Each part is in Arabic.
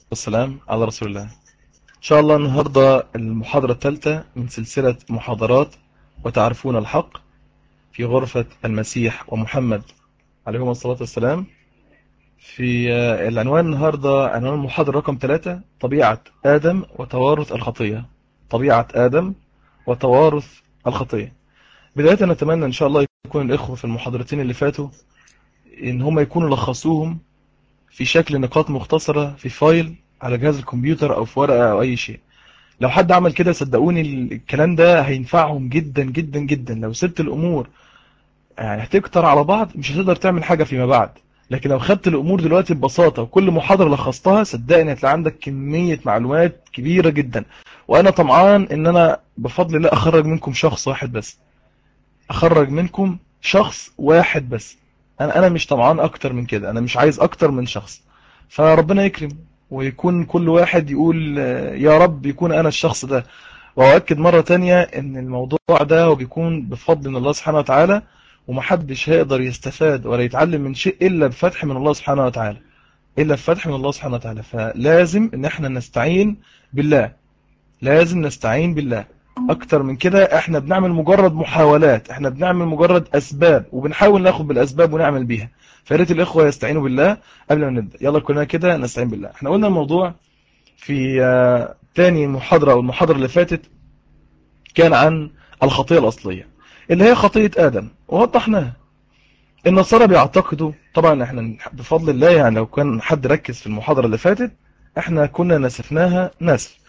والسلام على رسول الله. إن شاء الله النهاردة المحاضرة الثالثة من سلسلة محاضرات وتعرفون الحق في غرفة المسيح ومحمد عليهما الصلاة والسلام. في العنوان النهاردة عنوان المحاضرة رقم 3: طبيعة آدم وتوارث الخطية. طبيعة آدم وتوارث الخطية. بداية نتمنى إن شاء الله يكون الإخوة في المحاضرتين اللي فاتوا إن هم يكونوا لخصوهم في شكل نقاط مختصرة في فايل على جهاز الكمبيوتر أو في ورقة أو أي شيء. لو حد عمل كده صدقوني الكلام ده هينفعهم جدا جدا جدا. لو سبت الأمور يعني هتكتر على بعض مش هتقدر تعمل حاجة فيما بعد، لكن لو خدت الأمور دلوقتي ببساطة وكل محاضرة لخصتها صدقني هتلاقي عندك كمية معلومات كبيرة جدا. وأنا طمعان إن أنا بفضل الله أخرج منكم شخص واحد بس، أخرج منكم شخص واحد بس. أنا مش طمعان أكتر من كده، أنا مش عايز أكتر من شخص. فربنا يكرم ويكون كل واحد يقول يا رب يكون أنا الشخص ده. وأؤكد مرة تانية إن الموضوع ده وبيكون بفضل من الله سبحانه وتعالى، ومحدش هيقدر يستفاد ولا يتعلم من شيء إلا بفتح من الله سبحانه وتعالى، إلا بفتح من الله سبحانه وتعالى. فلازم إن احنا نستعين بالله، لازم نستعين بالله. أكتر من كده احنا بنعمل مجرد محاولات، احنا بنعمل مجرد أسباب وبنحاول ناخد بالأسباب ونعمل بيها. فياريت الإخوة يستعينوا بالله قبل ما نبدأ. يلا كلنا كده نستعين بالله. احنا قلنا الموضوع في تاني محاضرة أو المحاضرة اللي فاتت كان عن الخطية الأصلية اللي هي خطية آدم، ووضحناها. النصارى بيعتقدوا طبعا، احنا بفضل الله يعني لو كان حد ركز في المحاضرة اللي فاتت احنا كنا نسفناها نسف.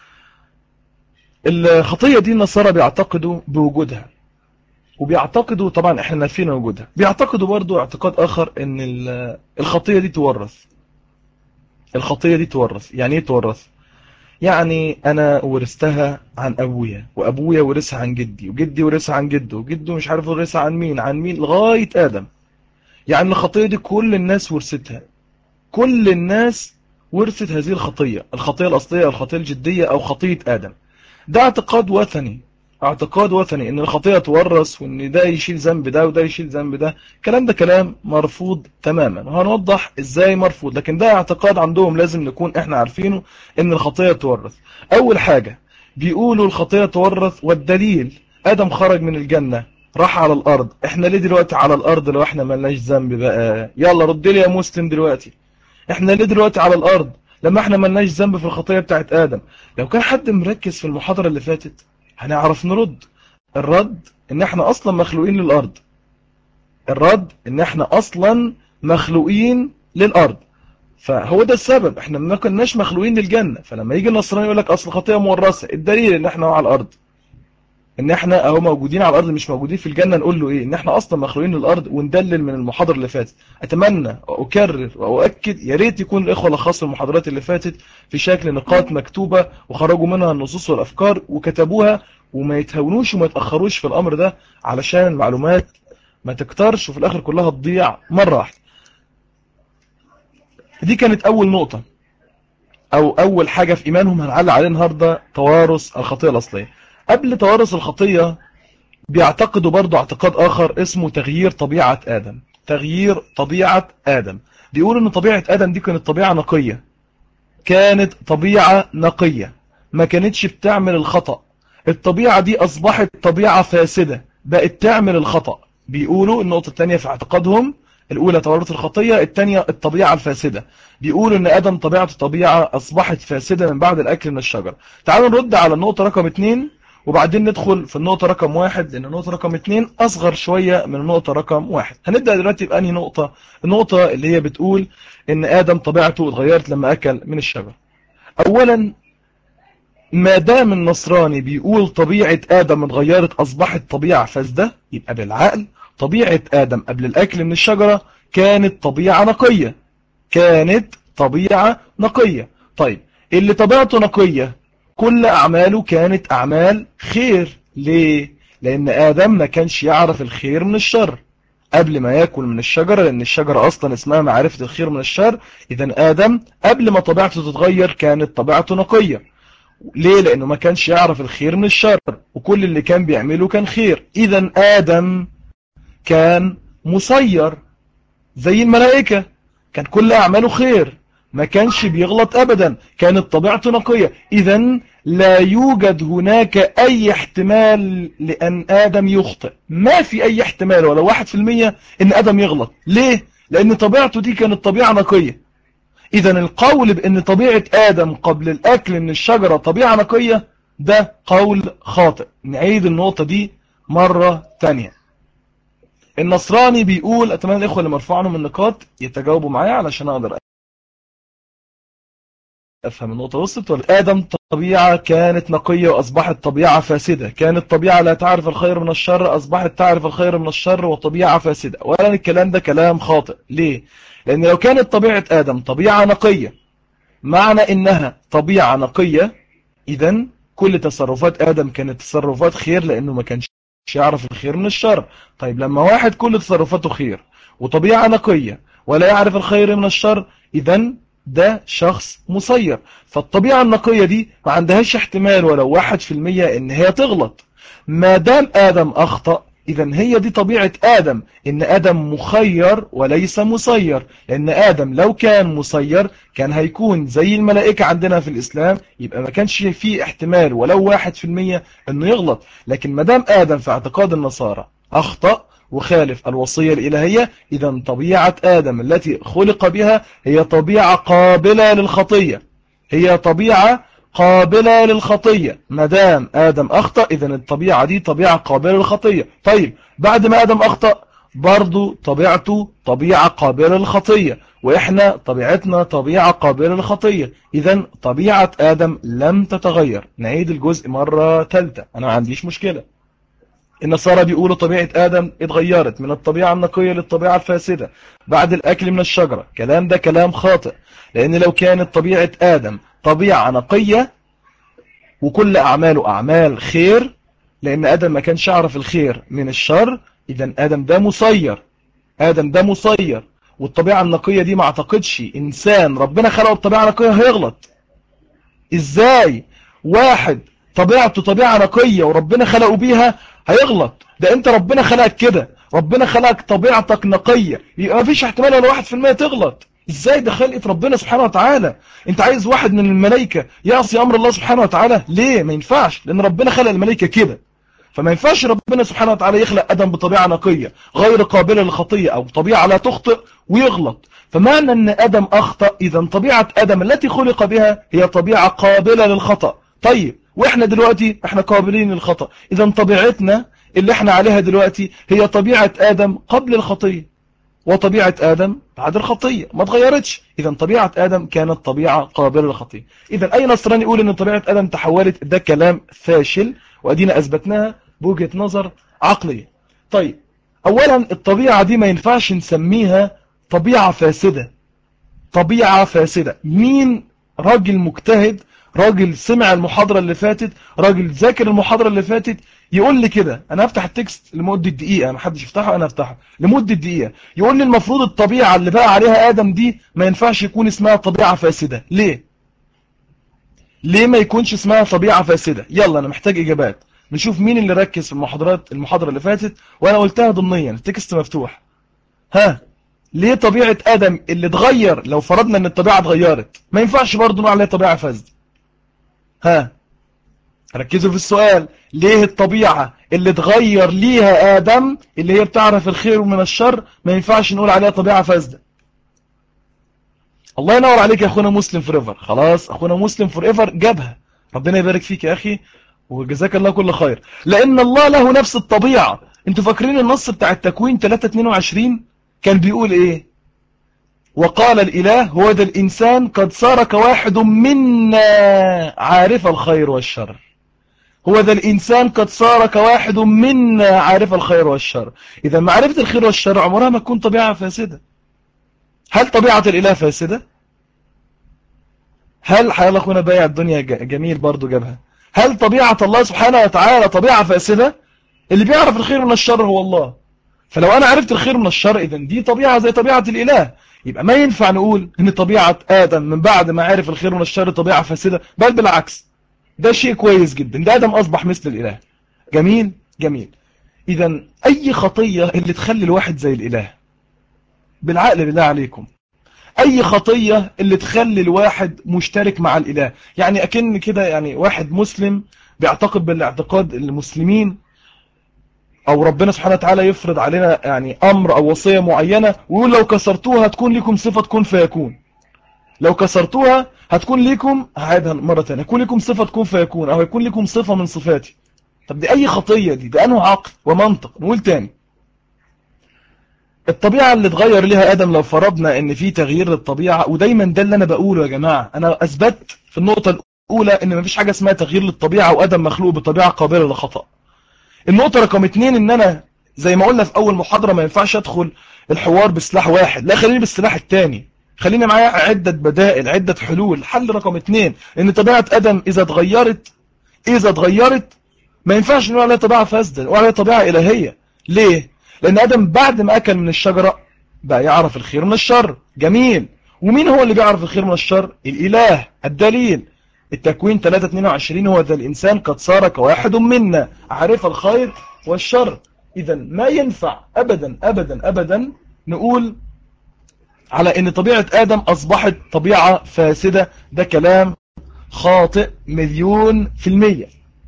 الخطية دي النصارى بيعتقدوا بوجودها، وبيعتقدوا طبعا احنا نافين وجودها. بيعتقدوا برضو اعتقاد اخر ان الخطية دي تورث. الخطية دي تورث. يعني ايه تورث؟ يعني انا ورثتها عن ابويا، وابويا ورثها عن جدي، وجدي ورثها عن جده، وجده مش عارف ورثها عن مين عن مين لغاية ادم. يعني الخطية دي كل الناس ورثتها، كل الناس ورثت هذه الخطية، الخطية الأصلية، الخطية الجدية أو خطية آدم. ده اعتقاد وثني، اعتقاد وثني ان الخطية تورث وان ده يشيل ذنب ده وده يشيل ذنب ده. الكلام ده كلام مرفوض تماما، وهنوضح ازاي مرفوض. لكن ده اعتقاد عندهم لازم نكون احنا عارفينه، ان الخطية تورث. اول حاجة بيقولوا الخطية تورث، والدليل آدم خرج من الجنة راح على الارض. احنا ليه دلوقتي على الارض لو احنا ملناش ذنب بقى؟ يلا رد لي يا مسلم دلوقتي، احنا ليه دلوقتي على الارض لما احنا ملناش ذنب في الخطية بتاعت آدم؟ لو كان حد مركز في المحاضرة اللي فاتت هنعرف نرد. الرد ان احنا اصلا مخلوقين للارض. الرد ان احنا اصلا مخلوقين للارض. فهو ده السبب، احنا ما كناش مخلوقين للجنة. فلما يجي النصراني يقول لك اصل خطية مورثة، الدليل ان احنا على الارض، ان احنا اهو موجودين على الارض مش موجودين في الجنة. نقول له ايه؟ ان احنا اصلا مخلوقين للارض، وندلل من المحاضرة اللي فاتت. اتمنى واكرر واؤكد يا ريت يكون الاخوه لخصوا المحاضرات اللي فاتت في شكل نقاط مكتوبة وخرجوا منها النصوص والافكار وكتبوها، وما يتهاونوش وما يتاخروش في الامر ده علشان المعلومات ما تكترش وفي الاخر كلها تضيع مرة واحدة. دي كانت اول نقطة او اول حاجة في ايمانهم هنعلق عليه النهاردة: توارث الخطية الاصلية. قبل توارث الخطية بيعتقدوا برضو اعتقاد آخر اسمه تغيير طبيعة آدم. تغيير طبيعة آدم. بيقولوا ان طبيعة آدم دي كانت طبيعة نقية، كانت طبيعة نقية ما كانتش بتعمل الخطأ. الطبيعة دي أصبحت طبيعة فاسدة بقت تعمل الخطأ. بيقولوا النقطة الثانية في اعتقادهم: الأولى تورث الخطية، الثانية الطبيعة الفاسدة. بيقولوا ان آدم طبيعته طبيعة أصبحت فاسدة من بعد الأكل من الشجرة. تعالوا نرد على النقطة رقم 2 وبعدين ندخل في النقطة رقم 1، لأن النقطة رقم 2 أصغر شوية من النقطة رقم 1. هنبدأ دلوقتي بأنهي نقطة؟ النقطة اللي هي بتقول ان آدم طبيعته اتغيرت لما أكل من الشجرة. أولا، ما دام النصراني بيقول طبيعة آدم اتغيرت أصبحت طبيعة فاسدة، يبقى بالعقل طبيعة آدم قبل الأكل من الشجرة كانت طبيعة نقية، كانت طبيعة نقية. طيب اللي طبيعته نقية كل أعماله كانت أعمال خير. ليه؟ لأن آدم ما كانش يعرف الخير من الشر قبل ما يأكل من الشجرة، لأن الشجرة أصلا اسمها معرفة الخير من الشر. إذا آدم قبل ما طبيعته تتغير كانت طبيعته نقية. ليه؟ لأنه ما كانش يعرف الخير من الشر، وكل اللي كان بيعمله كان خير. إذا آدم كان مسير زي الملائكة، كان كل أعماله خير. ما كانش بيغلط أبدا، كانت طبيعته نقية. إذن لا يوجد هناك أي احتمال لأن آدم يخطئ، ما في أي احتمال ولا 1% أن آدم يغلط. ليه؟ لأن طبيعته دي كانت طبيعة نقية. إذن القول بأن طبيعة آدم قبل الأكل من الشجرة طبيعة نقية ده قول خاطئ. نعيد النقطة دي مرة تانية. النصراني بيقول، أتمنى الإخوة اللي مرفوع عنهم النقاط يتجاوبوا معايا علشان أقدر أفهم النقطة وصلت ولا. آدم طبيعة كانت نقية وأصبحت طبيعة فاسدة، كانت طبيعة لا تعرف الخير من الشر أصبحت تعرف الخير من الشر وطبيعة فاسدة. ولا الكلام ده كلام خاطئ. ليه؟ لأن لو كانت طبيعة آدم طبيعة نقية، معنى إنها طبيعة نقية، إذن كل تصرفات آدم كانت تصرفات خير لأنه ما كانش يعرف الخير من الشر. طيب لما واحد كل تصرفاته خير وطبيعة نقية ولا يعرف الخير من الشر، إذن ده شخص مسير. فالطبيعة النقية دي ما عندهاش احتمال ولو 1% إن هي تغلط. ما دام آدم أخطأ، إذن هي دي طبيعة آدم، إن آدم مخير وليس مسير. لأن آدم لو كان مسير كان هيكون زي الملائكة عندنا في الإسلام، يبقى ما كانش فيه احتمال ولو 1% إنه يغلط. لكن ما دام آدم في اعتقاد النصارى أخطأ وخالف الوصية الإلهية، إذن طبيعة آدم التي خلق بها هي طبيعة قابلة للخطية، هي طبيعة قابلة للخطية. ما دام آدم أخطأ إذن الطبيعة دي طبيعة قابلة للخطية. طيب بعد ما آدم أخطأ برضو طبيعته طبيعة قابلة للخطية، وإحنا طبيعتنا طبيعة قابلة للخطية. إذن طبيعة آدم لم تتغير. نعيد الجزء مرة ثالثة، أنا ما عنديش مشكلة. النصارى بيقولوا طبيعة آدم اتغيرت من الطبيعة النقية للطبيعة الفاسدة بعد الأكل من الشجرة. كلام ده كلام خاطئ، لأن لو كانت طبيعة آدم طبيعة نقية وكل أعماله أعمال خير، لأن آدم ما كانش يعرف الخير من الشر، إذن آدم ده مسير. آدم ده مسير، والطبيعة النقية دي ما اعتقدش إنسان ربنا خلقه بطبيعة نقية هيغلط. إزاي واحد طبيعته طبيعة نقية وربنا خلقه بيها هيغلط؟ ده أنت ربنا خلقك كده، ربنا خلقك طبيعتك نقية، يبقى ما فيش احتمال ولا 1% تغلط. إزاي ده خلقة ربنا سبحانه وتعالى؟ أنت عايز واحد من الملائكة يعصي أمر الله سبحانه وتعالى؟ ليه؟ ما ينفعش، لأن ربنا خلق الملائكة كده. فما ينفعش ربنا سبحانه وتعالى يخلق آدم بطبيعة نقية غير قابلة للخطية أو طبيعة لا تخطئ ويغلط. فمعنى أن آدم أخطأ، إذن طبيعة آدم التي خلق بها هي طبيعة قابلة للخطأ. طيب وإحنا دلوقتي إحنا قابلين للخطأ، إذن طبيعتنا اللي إحنا عليها دلوقتي هي طبيعة آدم قبل الخطية وطبيعة آدم بعد الخطية، ما تغيرتش. إذن طبيعة آدم كانت طبيعة قابلة للخطية. إذن أي نصراني يقول أن طبيعة آدم تحولت، ده كلام فاشل، وأدينا أثبتناها بوجهة نظر عقلية. طيب أولا الطبيعة دي ما ينفعش نسميها طبيعة فاسدة. طبيعة فاسدة مين؟ راجل مجتهد، راجل سمع المحاضرة اللي فاتت، راجل ذاكر المحاضرة اللي فاتت، يقول لي كده. انا هفتح التكست لمدة دقيقة، ما حدش يفتحه، انا هفتحه لمدة دقيقة. يقول لي المفروض الطبيعة اللي بقى عليها آدم دي ما ينفعش يكون اسمها طبيعة فاسدة. ليه؟ ليه ما يكونش اسمها طبيعة فاسدة؟ يلا انا محتاج اجابات. نشوف مين اللي ركز في المحاضرة اللي فاتت وانا قلتها ضمنيا، التكست مفتوح. ها، ليه طبيعة آدم اللي اتغير، لو فرضنا ان الطبيعة اتغيرت، ما ينفعش برضه نقول عليها طبيعة فاسدة؟ ها، ركزوا في السؤال. ليه الطبيعة اللي اتغير ليها آدم اللي هي بتعرف الخير من الشر ما ينفعش نقول عليها طبيعة فاسدة؟ الله ينور عليك يا اخونا مسلم فور ايفر. خلاص اخونا مسلم فور ايفر جابها، ربنا يبارك فيك يا اخي وجزاك الله كل خير. لان الله له نفس الطبيعة. انتوا فاكرين النص بتاع التكوين 3:22 كان بيقول ايه؟ وقال الإله هو ذا الإنسان قد صار كواحد منا عارف الخير والشر. هو ذا الإنسان قد صار كواحد منا عارف الخير والشر. إذا معرفة الخير والشر عمرها ما تكون طبيعة فاسدة. هل طبيعة الإله فاسدة؟ هل حيال أخونا بايع الدنيا جميل برضو جابها؟ هل طبيعة الله سبحانه وتعالى طبيعة فاسدة؟ اللي بيعرف الخير من الشر هو الله. فلو أنا عرفت الخير من الشر إذن دي طبيعة زي طبيعة الإله. يبقى ما ينفع نقول إن طبيعة آدم من بعد ما عرف الخير من الشر طبيعة فاسدة، بل بالعكس، ده شيء كويس جدا، ده آدم أصبح مثل الإله. جميل جميل. إذن أي خطية اللي تخلي الواحد زي الإله؟ بالعقل بالله عليكم، اي خطية اللي تخلي الواحد مشترك مع الاله. يعني اكن كده يعني واحد مسلم بيعتقد بالاعتقاد المسلمين، او ربنا سبحانه وتعالى يفرض علينا يعني امر او وصية معينة ويقول لو كسرتوها هتكون لكم صفة كن فيكون، لو كسرتوها هتكون لكم، هعيدها مرة تانية، هيكون لكم صفة كن فيكون، او هيكون لكم صفة من صفاتي. طب دي اي خطية دي؟ ده انه عقل ومنطق. نقول تاني، الطبيعة اللي اتغير ليها ادم، لو فرضنا ان في تغيير للطبيعة، ودايما ده اللي انا بقوله يا جماعة، انا اثبت في النقطة الاولى ان مفيش حاجة اسمها تغيير للطبيعة وادم مخلوق بطبيعة قابلة للخطأ. النقطة رقم 2 ان انا زي ما قلنا في اول محاضرة ما ينفعش ادخل الحوار بسلاح واحد، لا خليني بالسلاح الثاني، خليني معايا عدة بدائل، عدة حلول. حل رقم 2 ان طبيعة ادم اذا اتغيرت ما ينفعش نقول عليها طبيعة فاسدة، نقول عليها طبيعة الهية. ليه؟ لان ادم بعد ما اكل من الشجرة بقى يعرف الخير من الشر. جميل. ومين هو اللي بيعرف الخير من الشر؟ الاله. الدليل التكوين 3:22، هو ذا الانسان قد صار كواحد منا عارف الخير والشر. اذا ما ينفع ابدا ابدا ابدا نقول على ان طبيعة ادم اصبحت طبيعة فاسدة، ده كلام خاطئ 1,000,000%.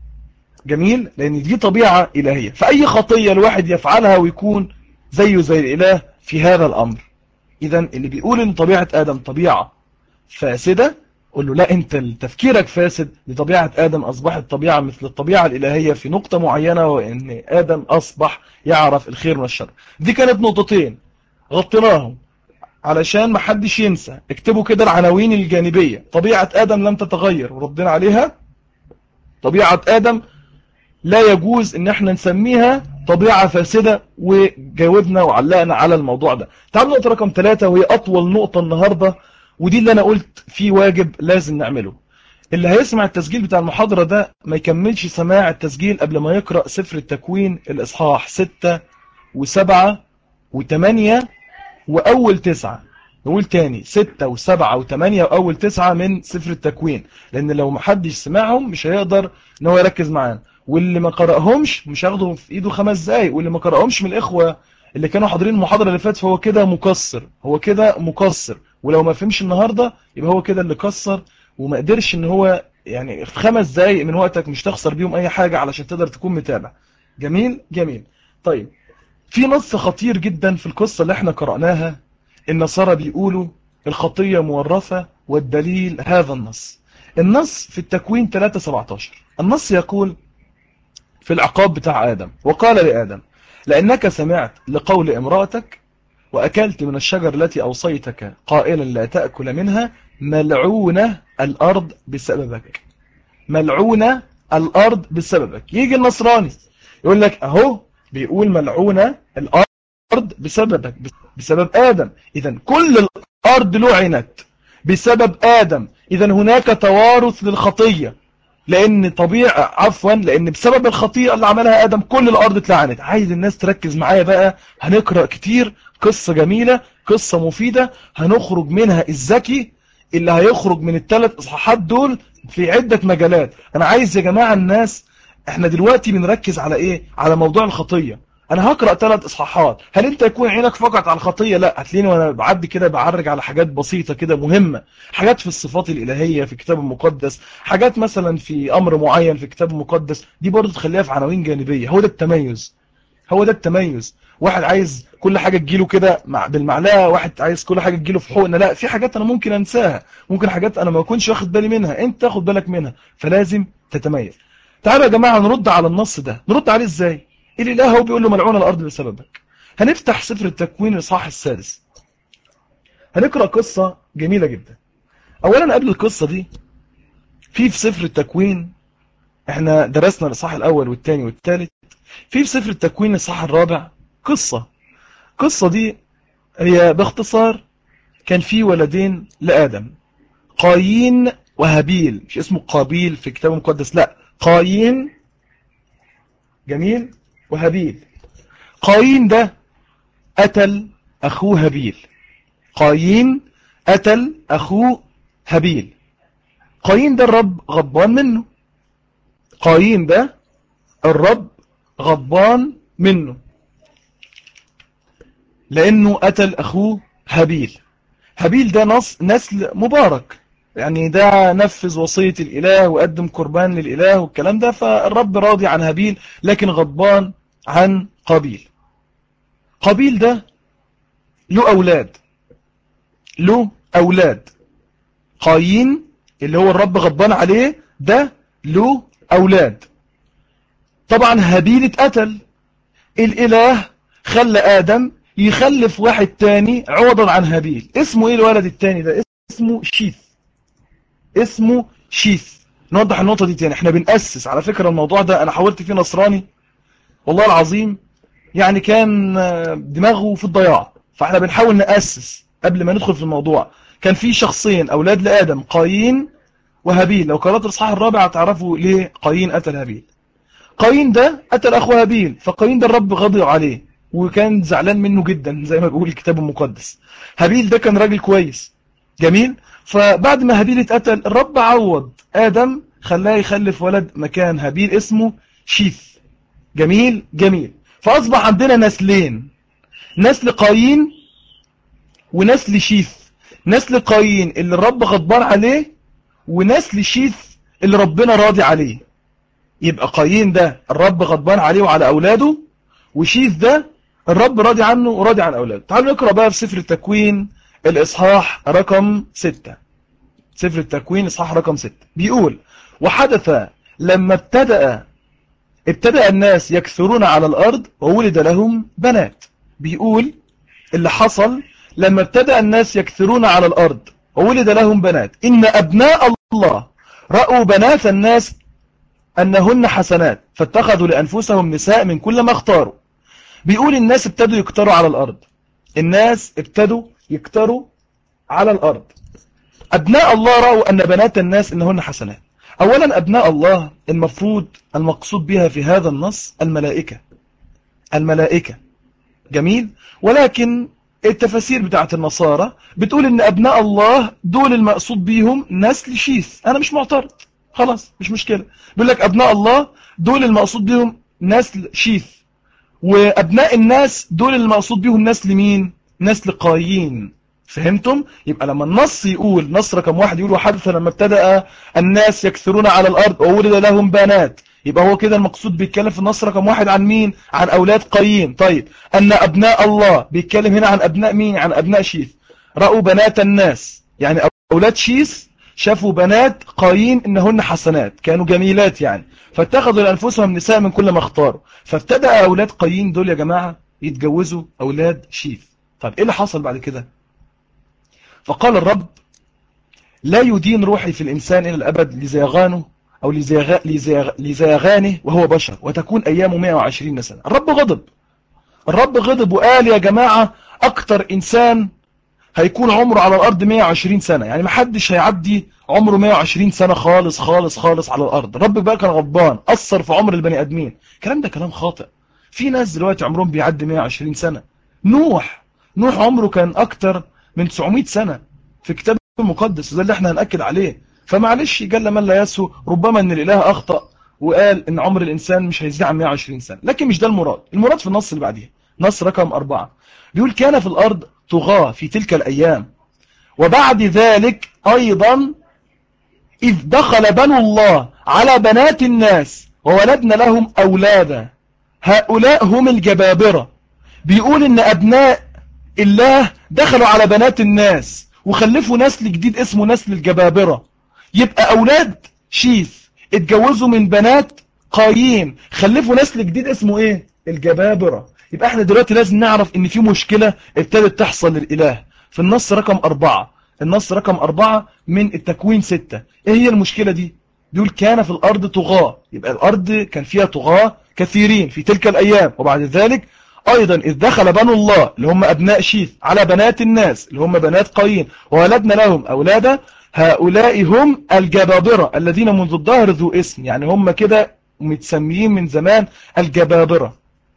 جميل. لان دي طبيعة الهية، فاي خطية الواحد يفعلها ويكون زيه زي الاله في هذا الامر. اذا اللي بيقول ان طبيعة ادم طبيعة فاسدة، قل له لا، انت تفكيرك فاسد. لطبيعة ادم اصبحت طبيعة مثل الطبيعة الالهية في نقطة معينة، وان ادم اصبح يعرف الخير من الشر. دي كانت نقطتين غطيناهم علشان ما حدش ينسى. اكتبوا كده العناوين الجانبية: طبيعة ادم لم تتغير وردنا عليها، طبيعة ادم لا يجوز ان احنا نسميها طبيعة فاسدة، وجاوبنا وعلقنا على الموضوع ده. تعالوا نقطة رقم 3، وهي اطول نقطة النهاردة، ودي اللي انا قلت في واجب لازم نعمله. اللي هيسمع التسجيل بتاع المحاضرة ده ما يكملش سماع التسجيل قبل ما يقرأ سفر التكوين الاصحاح 6 و7 و8 واول 9. نقول تاني 6 و7 و8 واول 9 من سفر التكوين، لان لو محدش سمعهم مش هيقدر ان هو يركز معانا. واللي ما قرأهمش مش هياخده في ايده 5 دقايق، واللي ما قرأهمش من الاخوة اللي كانوا حاضرين المحاضرة اللي فاتت فهو كده مقصر، هو كده مقصر. ولو ما فهمش النهاردة يبقى هو كده اللي قصر وما قدرش ان هو يعني في 5 دقايق من وقتك مش تخسر بيهم اي حاجة علشان تقدر تكون متابع. جميل جميل. طيب، في نص خطير جدا في القصة اللي احنا قرأناها. النصارى بيقولوا الخطية مورثة، والدليل هذا النص في التكوين 3:17. النص يقول في العقاب بتاع آدم: وقال لآدم لأنك سمعت لقول امرأتك وأكلت من الشجر التي أوصيتك قائلا لا تأكل منها، ملعونة الأرض بسببك. ملعونة الأرض بسببك. يجي النصراني يقول لك أهو بيقول ملعونة الأرض بسببك، بسبب آدم. إذن كل الأرض لعنت بسبب آدم. إذن هناك توارث للخطية، لأن بسبب الخطيئة اللي عملها آدم كل الأرض اتلعنت. عايز الناس تركز معايا بقى، هنقرأ كتير، قصة جميلة، قصة مفيدة، هنخرج منها الذكي اللي هيخرج من ال3 إصحاحات دول في عدة مجالات. أنا عايز يا جماعة الناس، احنا دلوقتي بنركز على ايه؟ على موضوع الخطية. انا هقرأ 3 اصحاحات. هل انت يكون عينك فقط على الخطية؟ لا، هتلاقيني وانا بعدي كده بعرج على حاجات بسيطة كده مهمة، حاجات في الصفات الالهية في الكتاب المقدس، حاجات مثلا في امر معين في الكتاب المقدس، دي برضو تخليها في عناوين جانبية. هو ده التميز، هو ده التميز. واحد عايز كل حاجة تجيله كده بالمعلقة، واحد عايز كل حاجة تجيله في حقنة. لا، في حاجات انا ممكن انساها، ممكن حاجات انا ما اكونش واخد بالي منها، انت تاخد بالك منها، فلازم تتميز. تعالوا يا جماعة نرد على النص ده. نرد عليه ازاي؟ الاله هو بيقول له ملعون الارض بسببك. هنفتح سفر التكوين الاصحاح السادس، هنقرأ قصة جميلة جدا. اولا قبل القصة دي، في سفر التكوين احنا درسنا الاصحاح الاول والثاني والثالث، في سفر التكوين الاصحاح الرابع قصة دي هي باختصار كان في ولدين لآدم، قايين وهابيل. مش اسمه قابيل في الكتاب المقدس، لا، قايين. جميل. وهابيل. قايين ده قتل أخوه هابيل. قايين قتل أخوه هابيل. قايين ده الرب غضبان منه. قايين ده الرب غضبان منه لأنه قتل أخوه هابيل. هابيل ده نسل مبارك، يعني ده نفذ وصية الإله وقدم قربان للإله والكلام ده، فالرب راضي عن هابيل لكن غضبان عن قابيل. قابيل ده له أولاد، له أولاد. قايين اللي هو الرب غضبان عليه ده له أولاد. طبعا هابيل اتقتل، الإله خلى آدم يخلف واحد تاني عوضا عن هابيل. اسمه ايه الولد التاني ده؟ اسمه شيث. اسمه شيث. نوضح النقطة دي تاني، احنا بنأسس على فكرة الموضوع ده، انا حاولت فيه نصراني والله العظيم يعني كان دماغه في الضياع، فاحنا بنحاول نأسس قبل ما ندخل في الموضوع. كان في شخصين اولاد لآدم، قايين وهابيل. لو قرأت الاصحاح الرابع هتعرفوا ليه قايين قتل هابيل. قايين ده قتل اخوه هابيل، فقايين ده الرب غضب عليه وكان زعلان منه جدا زي ما بيقول الكتاب المقدس. هابيل ده كان راجل كويس جميل. فبعد ما هابيل اتقتل الرب عوض آدم، خلاه يخلف ولد مكان هابيل اسمه شيث. جميل جميل. فأصبح عندنا نسلين، نسل قايين ونسل شيث. نسل قايين اللي الرب غضبان عليه، ونسل شيث اللي ربنا راضي عليه. يبقى قايين ده الرب غضبان عليه وعلى أولاده، وشيث ده الرب راضي عنه وراضي عن أولاده. تعالوا نقرأ بقى في سفر التكوين الإصحاح رقم 6. سفر التكوين إصحاح رقم 6 بيقول: وحدث لما ابتدأ الناس يكثرون على الأرض وولد لهم بنات. بيقول اللي حصل لما ابتدأ الناس يكثرون على الأرض وولد لهم بنات، إن أبناء الله رأوا بنات الناس أنهن حسنات فاتخذوا لأنفسهم نساء من كل ما اختاروا. بيقول الناس ابتدوا يكتروا على الأرض، الناس ابتدوا يكتروا على الأرض. أبناء الله رأوا أن بنات الناس إنهن حسنات. أولا أبناء الله المفروض المقصود بها في هذا النص الملائكة. الملائكة جميل. ولكن التفاسير بتاعت النصارى بتقول ان ابناء الله دول المقصود بيهم نسل شيث. انا مش معترض، خلاص مش مشكلة. بيقول لك ابناء الله دول المقصود بيهم نسل شيث، وابناء الناس دول المقصود بيهم نسل مين؟ نسل قايين. فهمتم؟ يبقى لما النص يقول، نص رقم 1 يقول: وحدث لما ابتدأ الناس يكثرون على الارض وولد لهم بنات، يبقى هو كده المقصود بيتكلم في النص رقم 1 عن مين؟ عن اولاد قايين. طيب ان ابناء الله بيتكلم هنا عن ابناء مين؟ عن ابناء شيث. رأوا بنات الناس يعني اولاد شيث شافوا بنات قايين انهن حسنات، كانوا جميلات يعني، فاتخذوا لانفسهم نساء من كل ما اختاروا. فابتدأ اولاد قايين دول يا جماعة يتجوزوا اولاد شيث. طب ايه اللي حصل بعد كده؟ فقال الرب: لا يدين روحي في الإنسان إلى الأبد لزيغانه أو لزيغانه وهو بشر، وتكون أيامه 120 سنة. الرب غضب. الرب غضب وقال يا جماعة أكتر إنسان هيكون عمره على الأرض 120 سنة، يعني محدش هيعدي عمره 120 سنة خالص خالص خالص على الأرض. الرب بقى كان غضبان، أثر في عمر البني آدمين. الكلام ده كلام خاطئ. في ناس دلوقتي عمرهم بيعدي 120 سنة. نوح عمره كان أكتر من 900 سنة في كتاب المقدس، وده اللي احنا هنأكد عليه. فمعلش جل من لا يسهو، ربما ان الإله أخطأ وقال ان عمر الإنسان مش هيزيد عن 120 سنة، لكن مش ده المراد. المراد في النص اللي بعديه، نص رقم 4 بيقول: كان في الأرض طغاة في تلك الأيام، وبعد ذلك أيضا إذ دخل بنو الله على بنات الناس وولدنا لهم أولادا، هؤلاء هم الجبابرة. بيقول إن أبناء الله دخلوا على بنات الناس وخلفوا نسل جديد اسمه نسل الجبابرة. يبقى أولاد شيث اتجوزوا من بنات قايين، خلفوا نسل جديد اسمه إيه؟ الجبابرة. يبقى احنا دلوقتي لازم نعرف إن في مشكلة ابتدت تحصل للإله في النص رقم 4. النص رقم 4 من التكوين 6. ايه هي المشكلة دي؟ بيقول كان في الأرض طغاة. يبقى الأرض كان فيها طغاة كثيرين في تلك الأيام، وبعد ذلك أيضا إذ دخل بنو الله اللي هم أبناء شيث على بنات الناس اللي هم بنات قايين وولدنا لهم أولادا، هؤلاء هم الجبابرة الذين منذ الظهر ذو اسم. يعني هم كده متسميين من زمان الجبابرة.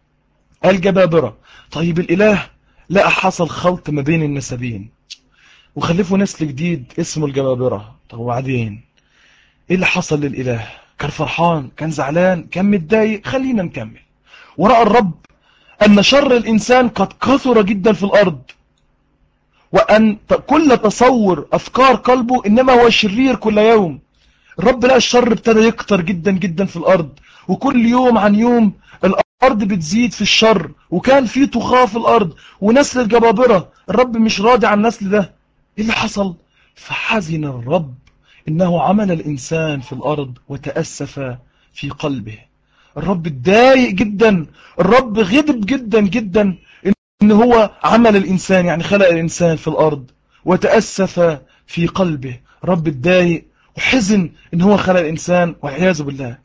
الجبابرة. طيب الإله لقى حصل خلط ما بين النسبين وخلفوا نسل جديد اسمه الجبابرة. طب وبعدين ايه اللي حصل للإله؟ كان فرحان؟ كان زعلان؟ كان متضايق؟ خلينا نكمل. ورأى الرب أن شر الإنسان قد كثر جدا في الأرض، وأن كل تصور أفكار قلبه إنما هو شرير كل يوم. الرب لقى الشر ابتدى يكتر جدا جدا في الأرض، وكل يوم عن يوم الأرض بتزيد في الشر، وكان في طغاة في الأرض ونسل الجبابرة. الرب مش راضي عن النسل ده. إيه اللي حصل؟ فحزن الرب إنه عمل الإنسان في الأرض وتأسف في قلبه. الرب اتضايق جدا، الرب غضب جدا جدا إن هو عمل الإنسان، يعني خلق الإنسان في الأرض وتأسف في قلبه. رب اتضايق وحزن إن هو خلق الإنسان والعياذ بالله.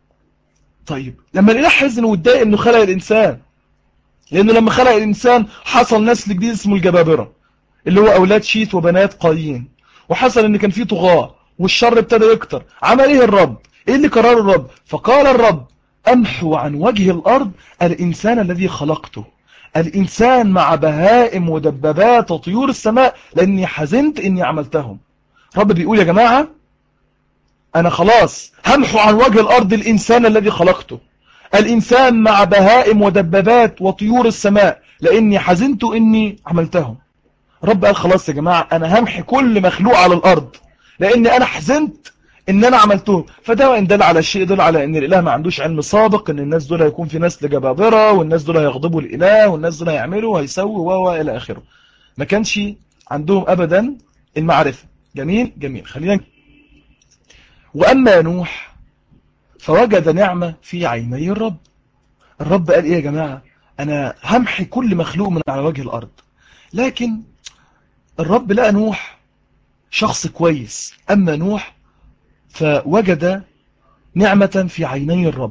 طيب لما الإله حزن واتضايق إنه خلق الإنسان، لأنه لما خلق الإنسان حصل نسل جديد اسمه الجبابرة اللي هو أولاد شيث وبنات قايين، وحصل إن كان فيه طغاة والشر ابتدى يكتر. عمل إيه الرب؟ إيه اللي قرر الرب؟ فقال الرب أمحو عن وجه الأرض الإنسان الذي خلقته، الإنسان مع بهائم ودبابات وطيور السماء، لأني حزنت إني عملتهم. رب بيقول يا جماعة أنا خلاص همحو عن وجه الأرض الإنسان الذي خلقته، الإنسان مع بهائم ودبابات وطيور السماء، لأني حزنت إني عملتهم. رب قال خلاص يا جماعة أنا همحي كل مخلوق على الأرض لأني أنا حزنت إن أنا عملتهم. فده إن دل على الشيء دل على إن الإله ما عندوش علم سابق إن الناس دول هيكون في نسل جبابرة، والناس دول هيغضبوا الإله، والناس دول هيعملوا وهيسووا وإلى آخره. ما كانش عندهم أبدا المعرفة. جميل جميل. خلينا. وأما نوح فوجد نعمة في عيني الرب. الرب قال إيه يا جماعة؟ أنا همحي كل مخلوق من على وجه الأرض. لكن الرب لقى نوح شخص كويس. أما نوح فوجد نعمة في عيني الرب.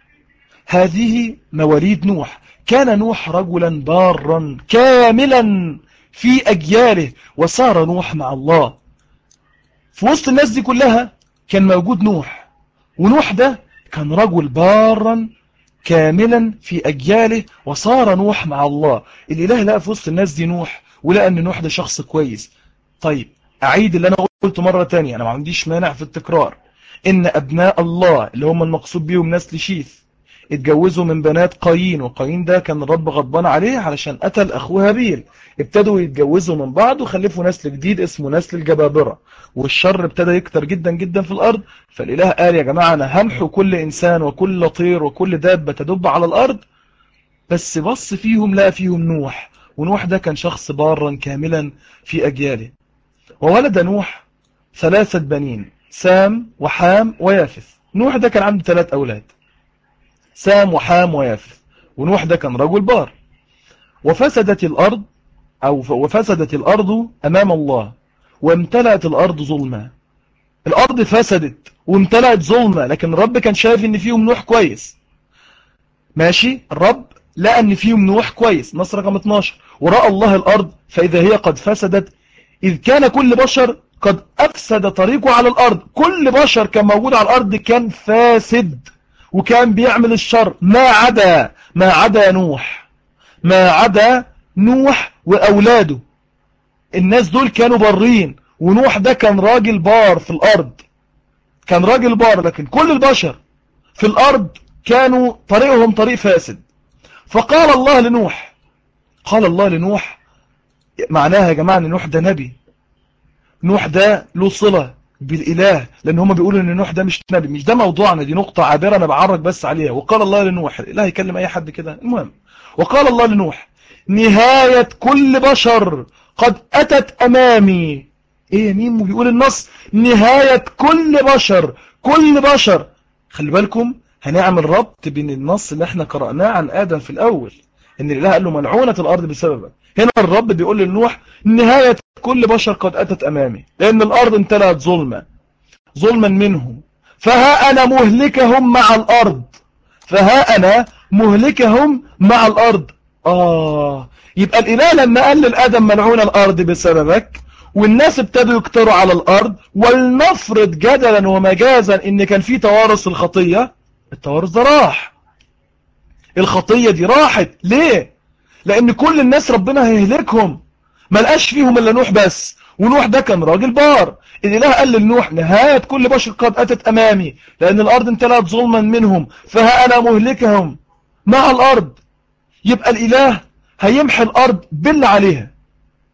هذه مواليد نوح. كان نوح رجلا بارا كاملا في أجياله، وصار نوح مع الله. في وسط الناس دي كلها كان موجود نوح، ونوح ده كان رجل بارا كاملا في أجياله، وصار نوح مع الله. الإله لقى في وسط الناس دي نوح، ولقى أن نوح ده شخص كويس. طيب أعيد اللي أنا قلته مرة تانية، أنا ما عنديش مانع في التكرار. إن أبناء الله اللي هم المقصود بيهم نسل شيث اتجوزوا من بنات قايين، وقايين ده كان الرب غضبان عليه علشان قتل أخوه هابيل. ابتدوا يتجوزوا من بعض وخلفوا نسل جديد اسمه نسل الجبابرة، والشر ابتدى يكتر جدا جدا في الأرض. فالإله قال يا جماعة أنا همحو كل إنسان وكل طير وكل دابة تدب على الأرض. بس بص فيهم لقى فيهم نوح، ونوح ده كان شخص بارا كاملا في أجياله. وولد نوح 3 بنين، سام وحام ويافث. نوح ده كان عنده 3 أولاد، سام وحام ويافث. ونوح ده كان رجل بار. وفسدت الأرض أمام الله، وامتلأت الأرض ظلما. الأرض فسدت وامتلأت ظلمة، لكن الرب كان شايف ان فيهم نوح كويس. ماشي. الرب لقى ان فيهم نوح كويس. نص رقم 12. ورأى الله الأرض فإذا هي قد فسدت، إذ كان كل بشر قد أفسد طريقه على الأرض. كل بشر كان موجود على الأرض كان فاسد وكان بيعمل الشر، ما عدا نوح. ما عدا نوح وأولاده. الناس دول كانوا بارين، ونوح ده كان راجل بار في الأرض، كان راجل بار. لكن كل البشر في الأرض كانوا طريقهم طريق فاسد. فقال الله لنوح، قال الله لنوح، معناها يا جماعة ان نوح ده نبي. نوح ده له صلة بالإله، لأن هم بيقولوا ان نوح ده مش نبي. مش ده موضوعنا، دي نقطة عابرة أنا بعرج بس عليها. وقال الله لنوح، الإله يكلم أي حد كده. المهم، وقال الله لنوح نهاية كل بشر قد أتت أمامي. إيه مين بيقول النص؟ نهاية كل بشر، كل بشر. خلي بالكم هنعمل ربط بين النص اللي احنا قرأناه عن آدم في الأول، إن الإله قال له ملعونة الأرض بسببك. هنا الرب بيقول لنوح نهاية كل بشر قد أتت أمامي، لأن الأرض امتلأت ظلما منهم، فها أنا مهلكهم مع الأرض. فها أنا مهلكهم مع الأرض. يبقى الإله لما قال للآدم ملعون الأرض بسببك، والناس ابتدوا يكتروا على الأرض، ولنفرض جدلا ومجازا إن كان في توارث الخطية، التوارث ده راح، الخطية دي راحت. ليه؟ لأن كل الناس ربنا هيهلكهم، ملقاش فيهم إلا نوح بس، ونوح ده كان راجل بار. الإله قال لنوح نهاية كل بشر قد أتت أمامي، لأن الأرض امتلأت ظلما منهم، فها أنا مهلكهم مع الأرض. يبقى الإله هيمحي الأرض باللي عليها.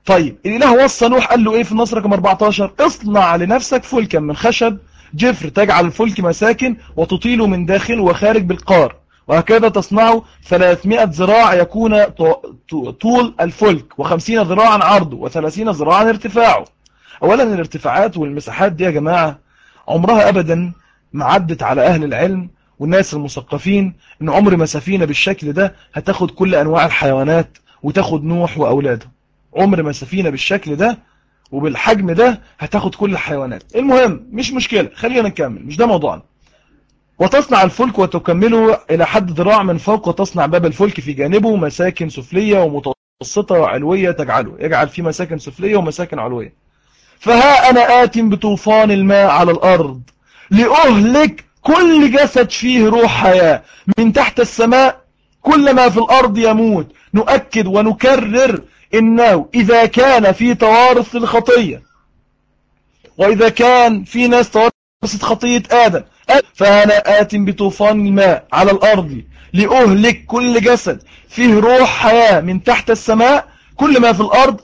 طيب الإله وصى نوح قال له إيه في النص رقم 14؟ اصنع لنفسك فلكا من خشب جفر تجعل الفلك مساكن وتطيل من داخل وخارج بالقار، وهكذا تصنعه 300 ذراع يكون طول الفلك و50 ذراعا عرضه و30 ذراعا ارتفاعه. أولا الارتفاعات والمساحات دي يا جماعة عمرها أبدا ما عدت على أهل العلم والناس المثقفين إن عمر ما سفينة بالشكل ده هتاخد كل أنواع الحيوانات وتاخد نوح وأولاده. عمر ما سفينة بالشكل ده وبالحجم ده هتاخد كل الحيوانات. المهم مش مشكلة، خلينا نكمل، مش ده موضوعنا. وتصنع الفلك وتكمله إلى حد ذراع من فوق، وتصنع باب الفلك في جانبه مساكن سفلية ومتوسطة وعلوية يجعل فيه مساكن سفلية ومساكن علوية. فها أنا آت بطوفان الماء على الأرض لأهلك كل جسد فيه روح حياة من تحت السماء، كل ما في الأرض يموت. نؤكد ونكرر إنه إذا كان في توارث للخطية، وإذا كان في ناس توارثت خطية آدم، فأنا آت بطوفان الماء على الأرض لأهلك كل جسد فيه روح حياة من تحت السماء، كل ما في الأرض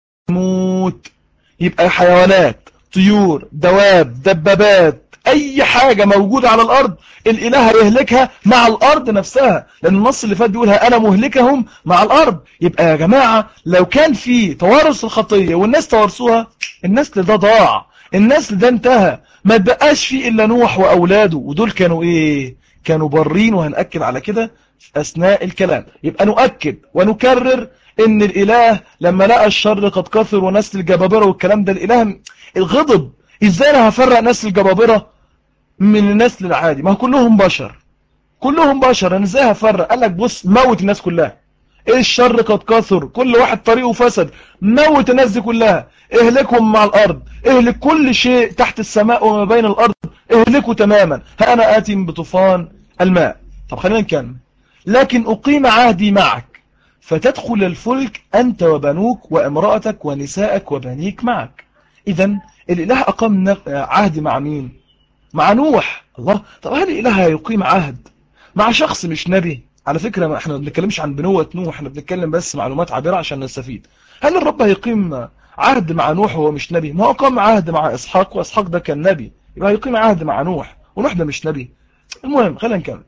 يموت. يبقى حيوانات، طيور، دواب، دبابات، أي حاجة موجودة على الأرض الإله هيهلكها مع الأرض نفسها، لأن النص اللي فات بيقولها أنا مهلكهم مع الأرض. يبقى يا جماعة لو كان في توارث الخطية والناس توارثوها، النسل ده ضاع، النسل ده انتهى، ما تبقاش فيه إلا نوح وأولاده، ودول كانوا إيه؟ كانوا برين، وهنأكد على كده في أثناء الكلام. يبقى نؤكد ونكرر ان الاله لما لقى الشر قد كثر ونسل الجبابرة والكلام ده، الاله الغضب. ازاي انا هفرق نسل الجبابرة من النسل العادي؟ ما هو كلهم بشر، كلهم بشر، انا ازاي هفرق؟ قال لك بص، موت الناس كلها. ايه الشر قد كثر، كل واحد طريقه فسد، موت الناس دي كلها، اهلكهم مع الارض، اهلك كل شيء تحت السماء وما بين الارض، اهلكوا تماما. ها انا آتي بطوفان الماء. طب خلينا نكمل. لكن اقيم عهدي معك فتدخل الفلك أنت وبنوك وامرأتك ونسائك وبنيك معك. إذن الإله أقام عهد مع مين؟ مع نوح. الله، طب هل الإله يقيم عهد مع شخص مش نبي؟ على فكرة ما احنا ما بنتكلمش عن بنوة نوح، احنا بنتكلم بس معلومات عابرة عشان نستفيد. هل الرب هيقيم عهد مع نوح وهو مش نبي؟ ما هو أقام عهد مع إسحاق، وإسحاق ده كان نبي، يبقى هيقيم عهد مع نوح، ونوح ده مش نبي. المهم خلينا نكمل.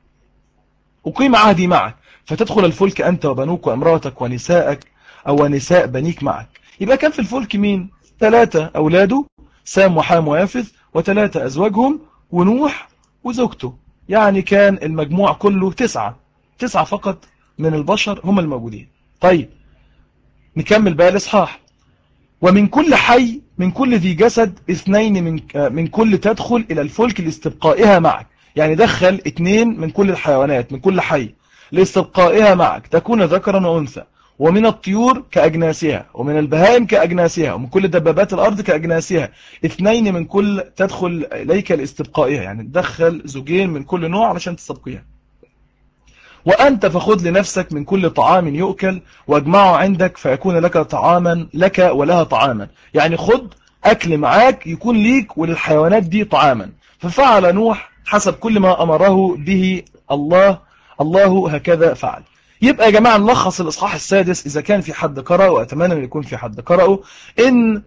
أقيم عهدي معك فتدخل الفلك أنت وبنوك وامرأتك ونسائك أو نساء بنيك معك. يبقى كان في الفلك مين؟ 3 أولاده، سام وحام ويافث، و3 أزواجهم، ونوح وزوجته. يعني كان المجموع كله 9 فقط من البشر هم الموجودين. طيب نكمل بقى الإصحاح. ومن كل حي، من كل ذي جسد 2 من كل تدخل إلى الفلك لاستبقائها معك. يعني دخل 2 من كل الحيوانات، من كل حي لاستبقائها معك، تكون ذكرا وأنثى. ومن الطيور كأجناسها، ومن البهائم كأجناسها، ومن كل دبابات الأرض كأجناسها 2 من كل تدخل إليك لاستبقائها. يعني تدخل 2 من كل نوع علشان تستبقيها. وأنت فخذ لنفسك من كل طعام يؤكل واجمعه عندك فيكون لك طعاما لك ولها طعاما. يعني خد أكل معاك يكون ليك وللحيوانات دي طعاما. ففعل نوح حسب كل ما أمره به الله هكذا فعل. يبقى يا جماعة نلخص الإصحاح السادس إذا كان في حد قرأه، وأتمنى أن يكون في حد قرأه، إن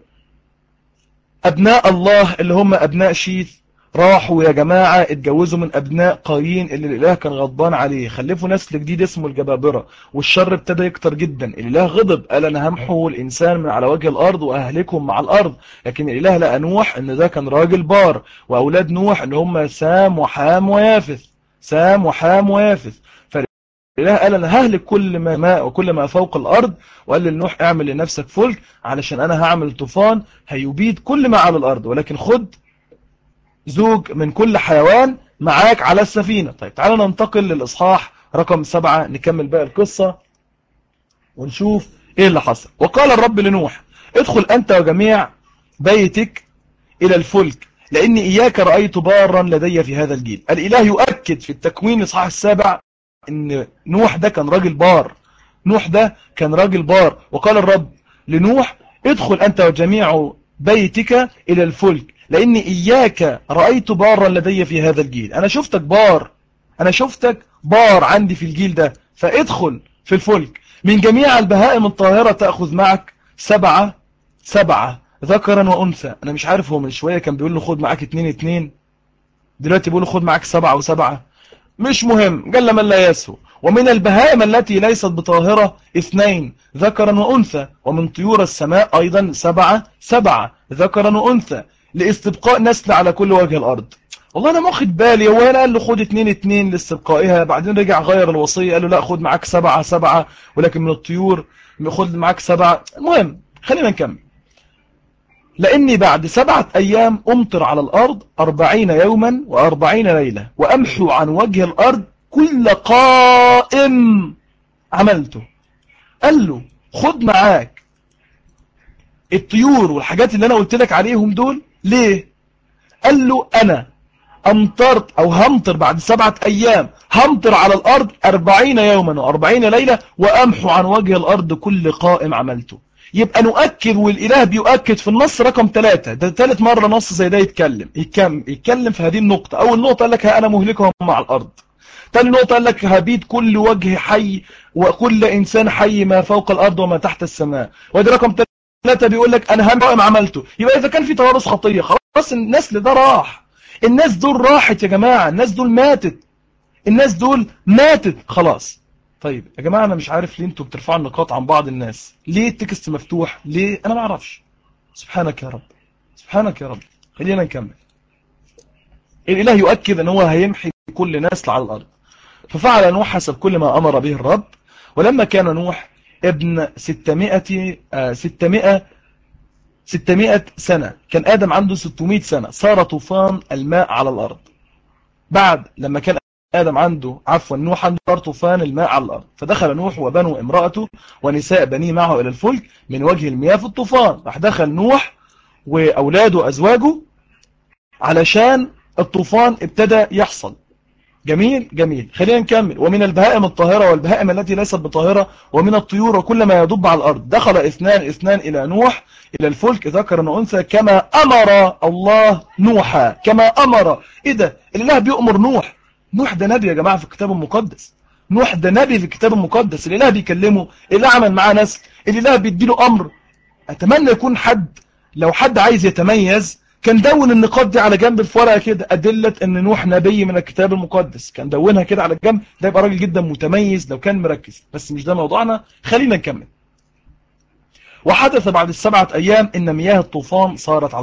أبناء الله اللي هم أبناء شيث راحوا يا جماعة اتجوزوا من أبناء قايين اللي الإله كان غضبان عليه، خلفوا نسل جديد اسمه الجبابرة، والشر ابتدى يكتر جدا. الإله غضب، قال أنا همحو الإنسان من على وجه الأرض وأهلكهم مع الأرض. لكن الإله لقى نوح إن ده كان راجل بار، وأولاد نوح إن هم سام وحام ويافث، سام وحام ويافث. الإله قال أنا ههلك كل ما ماء وكل ما فوق الأرض، وقال لنوح اعمل لنفسك فلك علشان أنا هعمل طوفان هيبيد كل ما على الأرض، ولكن خد زوج من كل حيوان معاك على السفينة. طيب تعالوا ننتقل للإصحاح رقم 7، نكمل بقى القصة ونشوف إيه اللي حصل. وقال الرب لنوح ادخل أنت وجميع بيتك إلى الفلك، لأني إياك رأيت بارا لدي في هذا الجيل. الإله يؤكد في التكوين الإصحاح 7 ان نوح ده كان راجل بار، نوح ده كان راجل بار. وقال الرب لنوح ادخل انت وجميع بيتك الى الفلك، لاني اياك رأيت بارا لدي في هذا الجيل. انا شفتك بار، انا شفتك بار عندي في الجيل ده، فادخل في الفلك. من جميع البهائم الطاهرة تأخذ معك 7 ذكرا وأنثى. أنا مش عارف، هو من شوية كان بيقول له خد معاك 2 دلوقتي بيقول له خد معاك 7 و7. مش مهم، قال من لا يسهو. ومن البهائم التي ليست بطاهرة 2 ذكرا وأنثى، ومن طيور السماء أيضا 7 ذكرا وأنثى، لاستبقاء نسل على كل وجه الأرض. والله أنا ما واخد بالي، هو أنا قال له خد 2 لاستبقائها، بعدين رجع غير الوصية قال له لا خد معاك 7 ولكن من الطيور خد معاك 7. المهم خلينا نكمل. لأني بعد 7 أيام أمطر على الأرض 40 يوما و40 ليلة، وأمحو عن وجه الأرض كل قائم عملته. قال له خد معاك الطيور والحاجات اللي أنا قلت لك عليهم دول. ليه؟ قال له أنا أمطرت أو همطر بعد 7 أيام، همطر على الأرض 40 يوما و40 ليلة، وأمحو عن وجه الأرض كل قائم عملته. يبقى نؤكد، والإله بيؤكد في النص رقم 3. ده ثالث مرة نص زي ده يتكلم في هذه النقطة. أول نقطة قال لك أنا مهلكهم مع الأرض. ثاني نقطة قال لك هبيد كل وجه حي وكل إنسان حي ما فوق الأرض وما تحت السماء. ودي رقم 3 بيقول لك أنا هم قائم عملته. يبقى إذا كان في توارث خطية خلاص النسل ده راح. الناس دول راحت يا جماعة، الناس دول ماتت خلاص. طيب يا جماعة أنا مش عارف ليه انتوا بترفعوا النقاط عن بعض الناس، ليه التكست مفتوح، ليه؟ أنا ما أعرفش. سبحانك يا رب، سبحانك يا رب. خلينا نكمل. الإله يؤكد أن هو هيمحي كل نسل على الأرض. ففعل نوح حسب كل ما أمر به الرب. ولما كان نوح ابن 600 سنة، كان آدم عنده 600 سنة، صار طوفان الماء على الأرض. بعد لما كان نوح عنده طوفان الماء على الأرض، فدخل نوح وبنو امرأته ونساء بنيه معه إلى الفلك من وجه المياه في الطوفان. راح دخل نوح وأولاده وأزواجه علشان الطوفان ابتدى يحصل. جميل. خلينا نكمل. ومن البهائم الطاهرة والبهائم التي ليست بطاهرة، ومن الطيور وكل ما يدب على الأرض، دخل اثنان إلى نوح إلى الفلك ذكرا وأنثى كما أمر الله نوحا. كما أمر. إيه ده؟ الإله بيؤمر نوح. نوح ده نبي يا جماعة في الكتاب المقدس. نوح ده نبي في الكتاب المقدس. الإله بيكلمه، الإله عمل معاه نسل، الإله بيديله أمر. أتمنى يكون لو حد عايز يتميز كان دون النقاط دي على جنب في ورقة كده، أدلة أن نوح نبي من الكتاب المقدس، كان دونها كده على جنب. ده يبقى راجل جدا متميز لو كان مركز، بس مش ده موضوعنا. خلينا نكمل. وحدث بعد 7 أيام إن مياه الطوفان صارت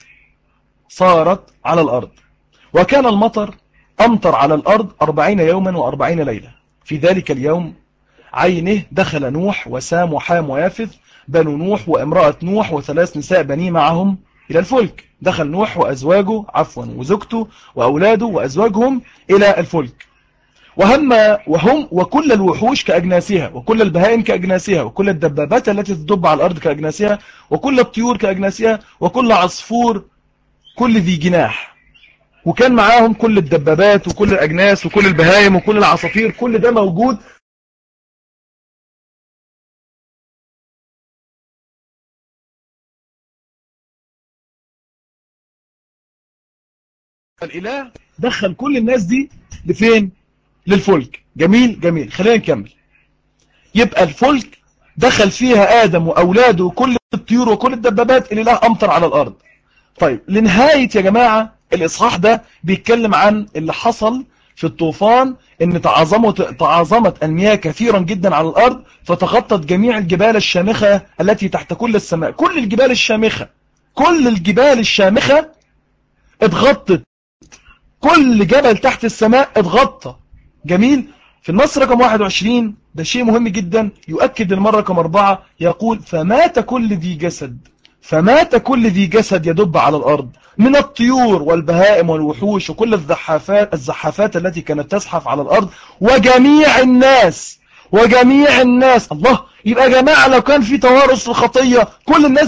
على الأرض، وكان المطر أمطر على الأرض 40 يوما و40 ليلة. في ذلك اليوم عينه دخل نوح وسام وحام ويافث بنو نوح وامرأة نوح وثلاث نساء بنيه معهم إلى الفلك. دخل نوح وأزواجه وزوجته وأولاده وأزواجهم إلى الفلك. وهم وكل الوحوش كأجناسها، وكل البهائم كأجناسها، وكل الدبابات التي تدب على الأرض كأجناسها، وكل الطيور كأجناسها، وكل عصفور كل ذي جناح. وكان معاهم كل الدبابات وكل الأجناس وكل البهائم وكل العصافير، كل ده موجود. الإله دخل كل الناس دي لفين؟ للفلك. جميل. خلينا نكمل. يبقى الفلك دخل فيها آدم وأولاده وكل الطيور وكل الدبابات. الإله أمطر على الأرض. طيب لنهاية يا جماعة الإصحاح ده بيتكلم عن اللي حصل في الطوفان، ان تعاظمت المياه كثيرا جدا على الأرض، فتغطت جميع الجبال الشامخة التي تحت كل السماء. كل الجبال الشامخة اتغطت، كل جبل تحت السماء اتغطى. جميل. في النص رقم 21 ده شيء مهم جدا يؤكد المرة رقم 4، يقول فمات كل ذي جسد يدب على الأرض من الطيور والبهائم والوحوش وكل الزحافات التي كانت تزحف على الأرض وجميع الناس. الله، يبقى يا جماعة لو كان في توارث الخطية كل الناس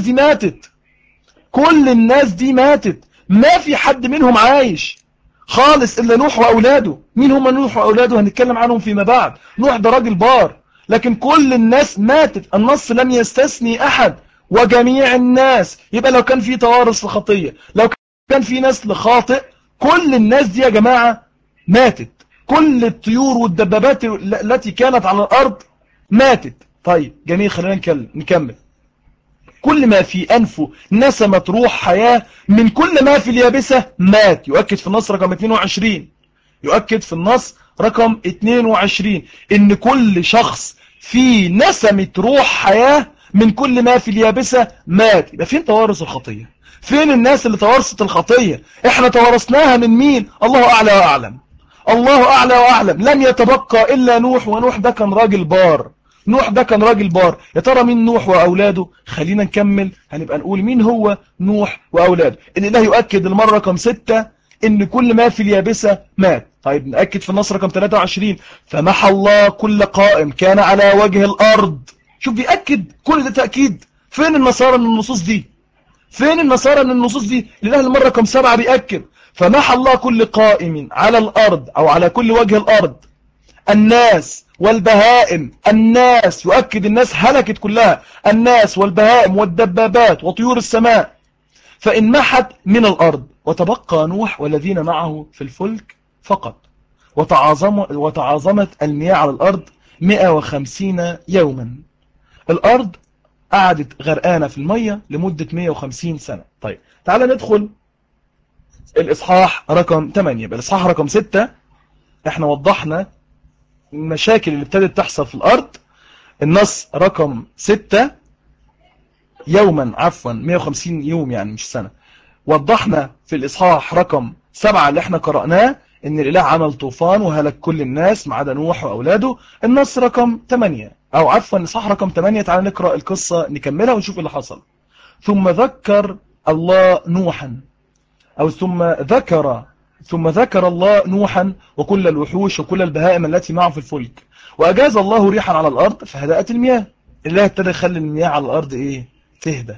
دي ماتت، ما في حد منهم عايش خالص إلا نوح وأولاده. مين هم نوح وأولاده؟ هنتكلم عنهم فيما بعد. نوح ده راجل بار، لكن كل الناس ماتت. النص لم يستثني أحد، وجميع الناس. يبقى لو كان في توارث الخطية، لو كان في نسل خاطئ، كل الناس دي يا جماعة ماتت. كل الطيور والدبابات التي كانت على الأرض ماتت. طيب جميل، خلينا نكمل. كل ما في أنفه نسمت روح حياة، من كل ما في اليابسة مات. يؤكد في النص رقم 22، يؤكد في النص رقم 22 إن كل شخص في نسمة روح حياة من كل ما في اليابسة مات. يبقى فين توارث الخطية؟ فين الناس اللي توارثت الخطية؟ احنا توارثناها من مين؟ الله أعلى وأعلم، الله أعلى وأعلم. لم يتبقى إلا نوح، ونوح ده كان راجل بار، نوح ده كان راجل بار. يا ترى مين نوح وأولاده؟ خلينا نكمل، هنبقى نقول مين هو نوح وأولاده. الإله يؤكد المرة رقم 6 إن كل ما في اليابسة مات. طيب نأكد في النص رقم 23، فمحى الله كل قائم كان على وجه الأرض. شوف بيأكد كل ده تأكيد. فين النصارى من النصوص دي؟ فين النصارى من النصوص دي؟ الإله المرة رقم 7 بيأكد فمحى الله كل قائم على الأرض أو على كل وجه الأرض، الناس والبهائم. الناس يؤكد الناس هلكت كلها، الناس والبهائم والدبابات وطيور السماء، فإن محت من الأرض وتبقى نوح والذين معه في الفلك فقط. وتعاظمت المياه على الأرض 150 يوما. الأرض قعدت غرقانة في المية لمدة 150 سنة. طيب تعال ندخل الإصحاح رقم 8. بالإصحاح رقم 6 احنا وضحنا المشاكل اللي ابتدت تحصل في الأرض. النص رقم 6 يوما، عفوا 150 يوم يعني مش سنة. وضحنا في الإصحاح رقم 7 اللي احنا قرأناه ان الإله عمل طوفان وهلك كل الناس ما عدا نوح وأولاده. النص رقم 8 أو عفوا الإصحاح رقم 8، تعال نقرأ القصة نكملها ونشوف اللي حصل. ثم ذكر الله نوحا، أو ثم ذكر الله نوحا وكل الوحوش وكل البهائم التي معه في الفلك، وأجاز الله ريحا على الأرض فهدأت المياه. الله ابتدى يخلي المياه على الأرض إيه؟ تهدى.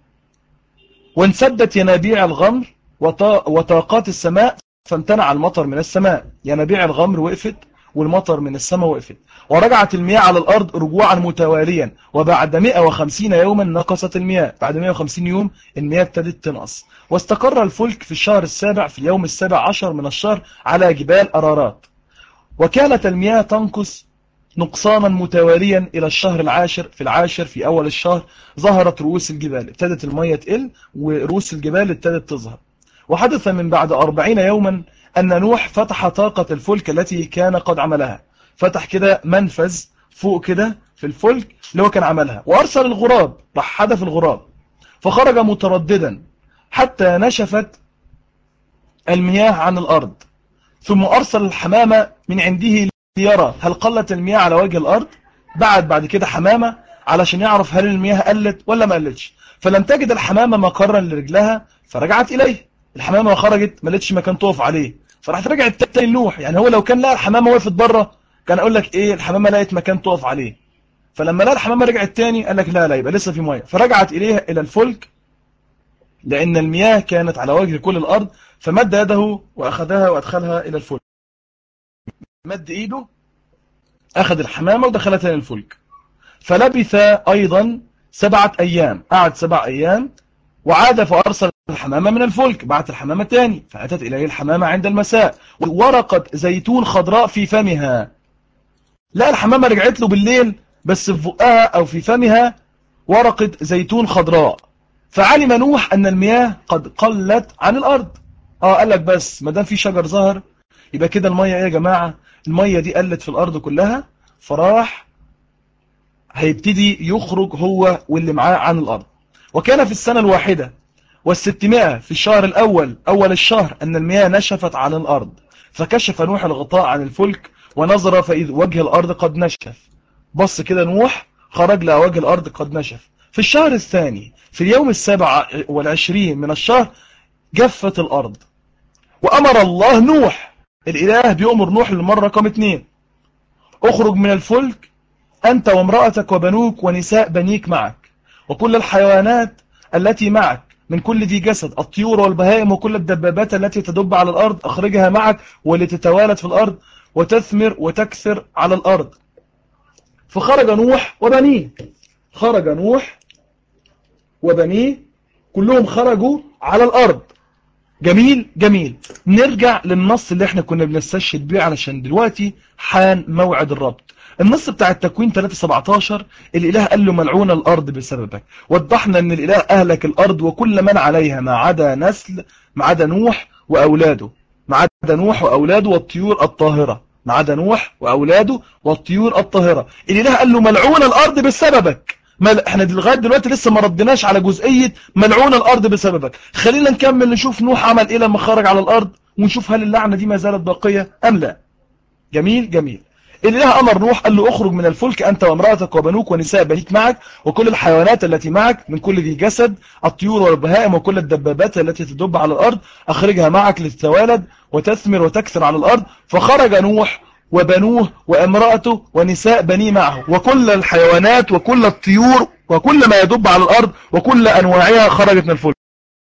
وانسدت ينابيع الغمر وطاقات السماء فامتنع المطر من السماء. ينابيع الغمر وقفت والمطر من السماء وقفت. ورجعت المياه على الأرض رجوعا متواليا، وبعد 150 يوما نقصت المياه. بعد 150 يوم المياه ابتدت تنقص. واستقر الفلك في الشهر السابع في اليوم السابع عشر من الشهر على جبال أرارات. وكانت المياه تنقص نقصانا متواليا إلى الشهر العاشر. في العاشر في أول الشهر ظهرت رؤوس الجبال، ابتدت المية تقل ورؤوس الجبال ابتدت تظهر. وحدث من بعد 40 يوما أن نوح فتح طاقة الفلك التي كان قد عملها. فتح كده منفذ فوق كده في الفلك اللي هو كان عملها، وأرسل الغراب، راح حدف الغراب فخرج مترددا حتى نشفت المياه عن الأرض. ثم أرسل الحمامة من عنده ليرى هل قلت المياه على وجه الأرض. بعد كده حمامة علشان يعرف هل المياه قلت ولا ما قلتش. فلم تجد الحمامة مقرا لرجلها فرجعت إليه. الحمامة خرجت ما لقتش مكان تقف عليه، فراحت رجعت تاني لنوح. يعني هو لو كان لقى الحمامة وقفت بره كان أقول لك إيه، الحمامة لقت مكان تقف عليه. فلما لقى الحمامة رجعت تاني قال لك لا يبقى لسه في مياه، فرجعت إليه إلى الفلك لأن المياه كانت على وجه كل الأرض. فمد يده وأخذها وأدخلها إلى الفلك. مد إيده أخذ الحمامة ودخلها تاني الفلك. فلبث أيضا 7 أيام، قعد 7 أيام وعاد فأرسل الحمامة من الفلك. بعت الحمامة تاني فأتت إليه الحمامة عند المساء ورقة زيتون خضراء في فمها. لا الحمامة رجعت له بالليل بس في بقها أو في فمها ورقة زيتون خضراء. فعلم نوح أن المياه قد قلت عن الأرض. قال لك بس ما دام في شجر ظهر يبقى كده المية ايه يا جماعة، المية دي قلت في الأرض كلها. فراح هيبتدي يخرج هو واللي معاه عن الأرض. وكان في السنة الواحدة والستمائة في الشهر الأول أول الشهر أن المياه نشفت عن الأرض. فكشف نوح الغطاء عن الفلك ونظر فإذ وجه الأرض قد نشف. بص كده نوح خرج لقى وجه الأرض قد نشف. في الشهر الثاني في اليوم 27 من الشهر جفت الأرض. وأمر الله نوح، الإله بيأمر نوح للمرة رقم 2، اخرج من الفلك أنت وامرأتك وبنوك ونساء بنيك معك وكل الحيوانات التي معك من كل ذي جسد، الطيور والبهائم وكل الدبابات التي تدب على الأرض أخرجها معك ولتتوالد في الأرض وتثمر وتكثر على الأرض. فخرج نوح وبنيه، خرج نوح وبنيه كلهم خرجوا على الأرض. جميل جميل. نرجع للنص اللي احنا كنا بنستشهد بيه علشان دلوقتي حان موعد الربط. النص بتاع التكوين 3:17 الإله قال له ملعون الأرض بسببك. وضحنا ان الإله أهلك الأرض وكل من عليها ما عدا نوح وأولاده، ما عدا نوح وأولاده والطيور الطاهرة، ما عدا نوح وأولاده والطيور الطاهرة. الإله قال له ملعون الأرض بسببك. احنا لغايه دلوقتي لسه ما ردناش على جزئيه ملعون الارض بسببك. خلينا نكمل نشوف نوح عمل ايه لما خرج على الارض، ونشوف هل اللعنه دي ما زالت باقيه ام لا. جميل جميل. الاله امر نوح قال له اخرج من الفلك انت وامراتك وبنوك ونساء بنيك معك وكل الحيوانات التي معك من كل ذي جسد، الطيور والبهائم وكل الدبابات التي تدب على الارض اخرجها معك لتتوالد وتثمر وتكثر على الارض. فخرج نوح وبنوه وامرأته ونساء بنيه معه وكل الحيوانات وكل الطيور وكل ما يدب على الأرض وكل أنواعها خرجت من الفلك.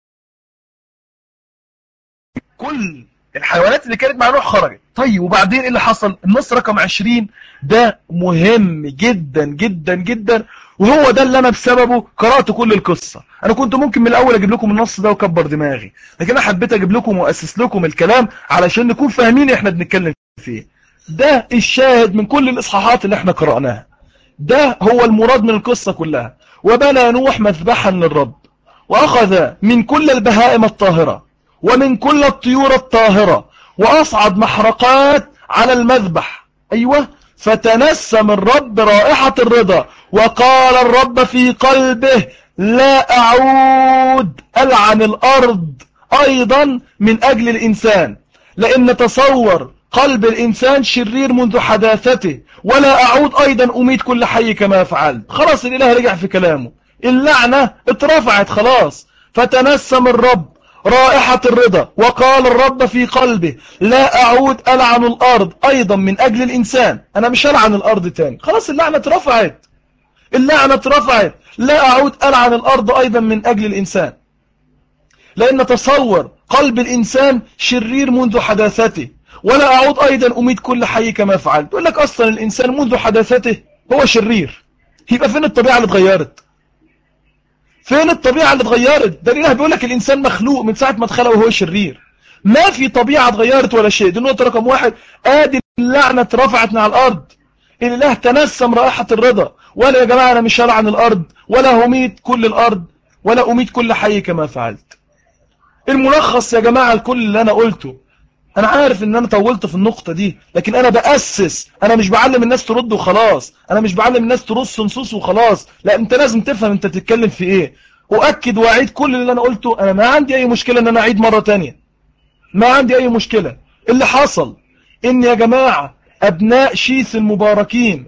كل الحيوانات اللي كانت مع نوح خرجت. طيب وبعدين ايه اللي حصل؟ النص رقم 20 ده مهم جدا جدا جدا، وهو ده اللي انا بسببه قرأت كل القصة. انا كنت ممكن من الاول اجيب لكم النص ده وكبر دماغي، لكن انا حبيت اجيب لكم واسس لكم الكلام علشان نكون فاهمين احنا بنتكلم فيه. ده الشاهد من كل الاصحاحات اللي احنا قرأناها، ده هو المراد من القصة كلها. وبنى نوح مذبحا للرب وأخذ من كل البهائم الطاهرة ومن كل الطيور الطاهرة وأصعد محرقات على المذبح. أيوة. فتنسم الرب رائحة الرضا وقال الرب في قلبه لا أعود ألعن الأرض أيضا من أجل الإنسان، لأن تصور قلب الإنسان شرير منذ حداثته، ولا أعود أيضا أميت كل حي كما فعلت. خلاص الإله رجع في كلامه، اللعنة اترفعت خلاص. فتنسم الرب رائحة الرضا وقال الرب في قلبه لا أعود ألعن الأرض أيضا من أجل الإنسان. أنا مش هلعن الأرض تاني، خلاص اللعنة اترفعت، اللعنة اترفعت. لا أعود ألعن الأرض أيضا من أجل الإنسان، لأن تصور قلب الإنسان شرير منذ حداثته، ولا أعود أيضا أميت كل حي كما فعلت. يقول لك أصلا الإنسان منذ حداثته هو شرير، يبقى فين الطبيعة اللي اتغيرت؟ فين الطبيعة اللي اتغيرت؟ ده الإله بيقول لك الإنسان مخلوق من ساعة ما اتخلق وهو شرير، ما في طبيعة اتغيرت ولا شيء. دي النقطة رقم واحد. آدي اللعنة اترفعت من على الأرض. الإله تنسم رائحة الرضا، ولا يا جماعة أنا مش هلعن الأرض ولا هميت كل الأرض ولا أميت كل حي كما فعلت. الملخص يا جماعة الكل اللي أنا قلته، أنا عارف إن أنا طولت في النقطة دي، لكن أنا بأسس، أنا مش بعلم الناس ترد وخلاص، أنا مش بعلم الناس ترص نصوص وخلاص، لا أنت لازم تفهم أنت تتكلم في إيه. أؤكد وأعيد كل اللي أنا قلته. أنا ما عندي أي مشكلة إن أنا أعيد مرة تانية، ما عندي أي مشكلة. اللي حصل إن يا جماعة أبناء شيث المباركين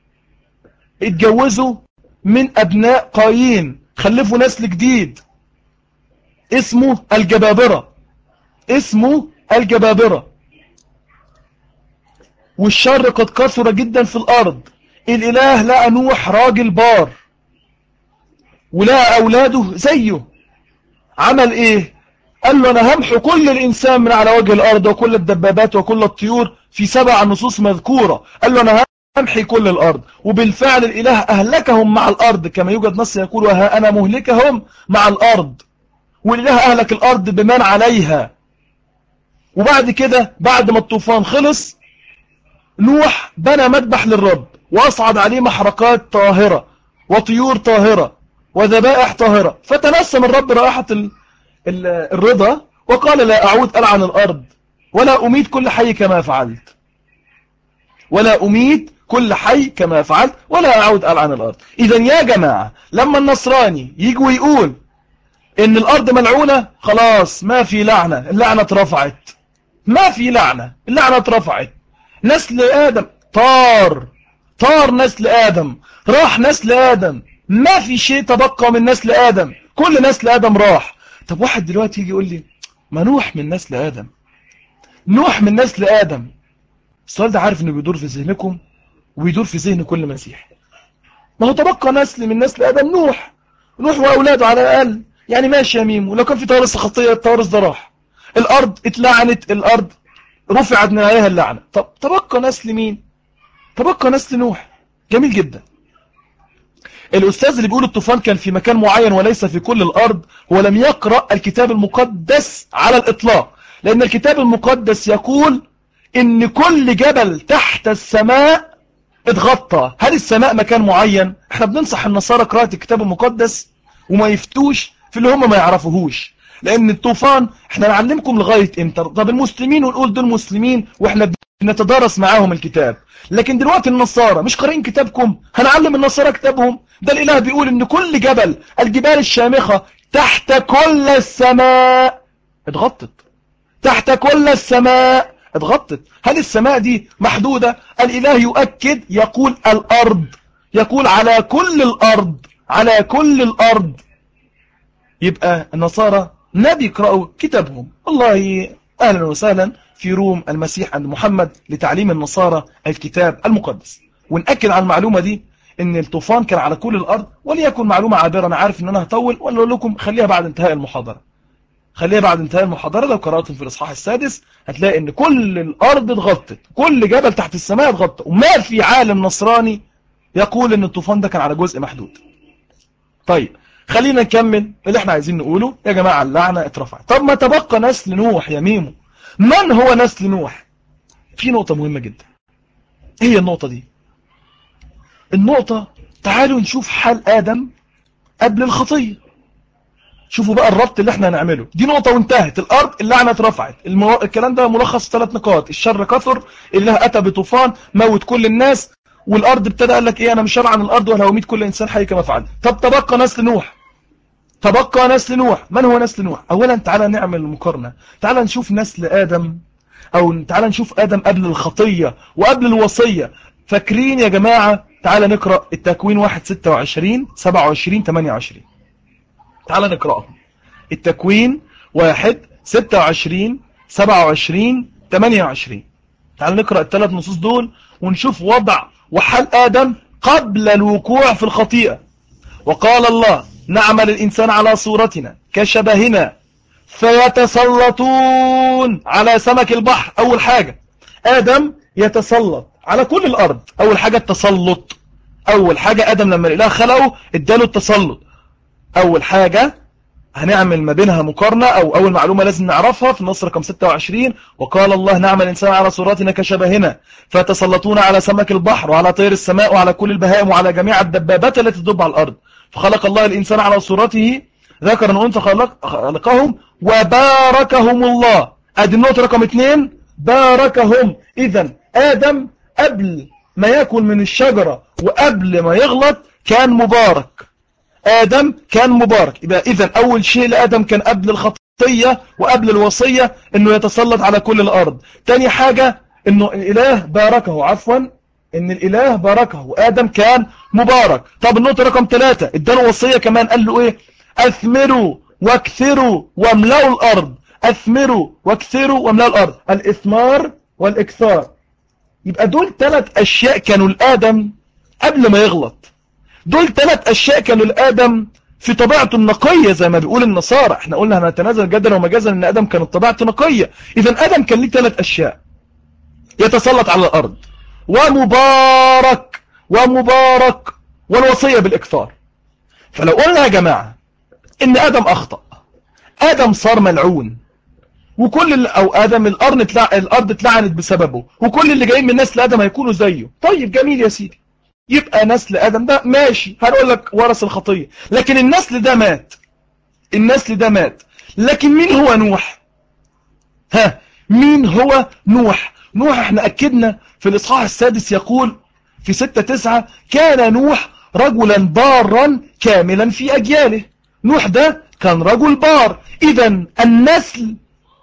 اتجوزوا من أبناء قايين، خلفوا نسل جديد اسمه الجبابرة، اسمه الجبابرة. والشر قد كثر جدا في الأرض. الإله لقى نوح راجل بار ولقى أولاده زيه، عمل إيه؟ قال له أنا همحو كل الإنسان من على وجه الأرض وكل الدبابات وكل الطيور في 7 نصوص مذكورة. قال له أنا همحي كل الأرض، وبالفعل الإله أهلكهم مع الأرض، كما يوجد نص يقول وها أنا مهلكهم مع الأرض. والإله أهلك الأرض بمن عليها. وبعد كده بعد ما الطوفان خلص نوح بنى مذبح للرب واصعد عليه محرقات طاهرة وطيور طاهرة وذبائح طاهرة. فتنسم الرب رائحة الرضا وقال لا أعود ألعن الأرض ولا أميت كل حي كما فعلت، ولا أميت كل حي كما فعلت ولا أعود ألعن الأرض. إذا يا جماعة لما النصراني يجي ويقول إن الأرض ملعونة، خلاص ما في لعنة، اللعنة اترفعت، ما في لعنة، اللعنة اترفعت. نسل آدم طار نسل آدم، راح نسل آدم، ما في شيء تبقى من نسل آدم، كل نسل آدم راح. طب واحد دلوقتي يجي يقول لي ما نوح من نسل آدم، نوح من نسل آدم. السؤال ده عارف انه بيدور في ذهنكم وبيدور في ذهن كل مسيح. ما هو تبقى نسل من نسل آدم نوح، نوح وأولاده على الأقل، يعني ماشي يا ميم. ولو كان في توارث خطية التوارث ده راح، الأرض اتلعنت، الأرض رفعت من عليها اللعنة. طب تبقى نسل مين؟ تبقى نسل نوح. جميل جدا. الأستاذ اللي بيقول الطوفان كان في مكان معين وليس في كل الأرض هو لم يقرأ الكتاب المقدس على الإطلاق، لأن الكتاب المقدس يقول إن كل جبل تحت السماء اتغطى. هل السماء مكان معين؟ احنا بننصح النصارى قراءة الكتاب المقدس وما يفتوش في اللي هم ما يعرفوهوش، لأن الطوفان احنا نعلمكم لغاية امتى؟ طب المسلمين ونقول دول مسلمين واحنا بنتدارس معاهم الكتاب، لكن دلوقتي النصارى مش قارئين كتابكم، هنعلم النصارى كتابهم؟ ده الإله بيقول إن كل جبل، الجبال الشامخة تحت كل السماء اتغطت، تحت كل السماء اتغطت. هل السماء دي محدودة؟ الإله يؤكد، يقول الأرض، يقول على كل الأرض، على كل الأرض. يبقى النصارى ما بيقرأوا كتابهم. والله أهلا وسهلا في روم المسيح عند محمد لتعليم النصارى الكتاب المقدس. ونأكد على المعلومة دي ان الطوفان كان على كل الأرض. وليكن معلومة عابرة، أنا عارف ان أنا هطول ولا أقول لكم خليها بعد انتهاء المحاضرة، خليها بعد انتهاء المحاضرة. لو قرأتم في الإصحاح السادس هتلاقي ان كل الأرض اتغطت، كل جبل تحت السماء اتغطى، وما في عالم نصراني يقول ان الطوفان ده كان على جزء محدود. طيب خلينا نكمل اللي احنا عايزين نقوله. يا جماعة اللعنة اترفعت. طب ما تبقى نسل نوح يا ميمو. من هو نسل نوح؟ في نقطة مهمة جدا. ايه هي النقطة دي؟ النقطة، تعالوا نشوف حال آدم قبل الخطية. شوفوا بقى الربط اللي احنا هنعمله. دي نقطة وانتهت. الأرض اللعنة اترفعت. الكلام ده ملخص 3 نقاط. الشر كثر، الله أتى بطوفان موت كل الناس، والأرض ابتدى قال لك ايه، أنا مش شرع عن الأرض ولا هميت كل إنسان حي كما فعل. طب تبقى نسل نوح. تبقى نسل نوح. من هو نسل نوح؟ أولا تعالى نعمل مقارنة. تعالى نشوف نسل آدم، أو تعالى نشوف آدم قبل الخطية وقبل الوصية. فاكرين يا جماعة؟ تعالى نقرأ التكوين 1:26 27 28. تعالى نقرأهم. التكوين 1:26 27 28. تعالى نقرأ الثلاث نصوص دول ونشوف وضع وحال آدم قبل الوقوع في الخطيئة. وقال الله نعمل الإنسان على صورتنا كشبهنا فيتسلطون على سمك البحر. أول حاجة آدم يتسلط على كل الأرض. أول حاجة التسلط. أول حاجة آدم لما الإله خلقه اداله التسلط. أول حاجة هنعمل ما بينها مقارنة، أو أول معلومة لازم نعرفها في النص رقم 26. وقال الله نعمل الإنسان على صورتنا كشبهنا فيتسلطون على سمك البحر وعلى طير السماء وعلى كل البهائم وعلى جميع الدبابات التي تدب على الأرض. فخلق الله الإنسان على صورته ذكرا وأنثى خلقهم وباركهم الله. ادي النقطة رقم 2، باركهم. إذا آدم قبل ما يأكل من الشجرة وقبل ما يغلط كان مبارك. آدم كان مبارك. يبقى إذا أول شيء لآدم كان قبل الخطية وقبل الوصية إنه يتسلط على كل الأرض. تاني حاجة إنه الإله باركه، عفوا إن الإله باركه وآدم كان مبارك. طب النقطة رقم 3 اداله وصية كمان، قال له إيه؟ أثمروا واكثروا واملأوا الأرض. أثمروا واكثروا واملأوا الأرض، الإثمار والإكثار. يبقى دول 3 أشياء كانوا لآدم قبل ما يغلط. دول 3 أشياء كانوا لآدم في طبيعته النقية زي ما بيقول النصارى. احنا قلنا هنتنازل جدا ومجازا ان آدم كانت طبيعته نقية. إذا آدم كان ليه 3 أشياء: يتسلط على الأرض، ومبارك، ومبارك، والوصية بالإكثار. فلو قلنا يا جماعة ان آدم أخطأ، آدم صار ملعون، وكل أو آدم الأرض اتلعنت بسببه، وكل اللي جايين من نسل آدم هيكونوا زيه. طيب جميل يا سيدي، يبقى نسل آدم ده ماشي، هنقول لك ورث الخطية، لكن النسل ده مات. النسل ده مات. لكن مين هو نوح؟ ها، مين هو نوح؟ نوح احنا أكدنا في الإصحاح السادس يقول في 6:9 كان نوح رجلا بارا كاملا في أجياله. نوح ده كان رجل بار. إذا النسل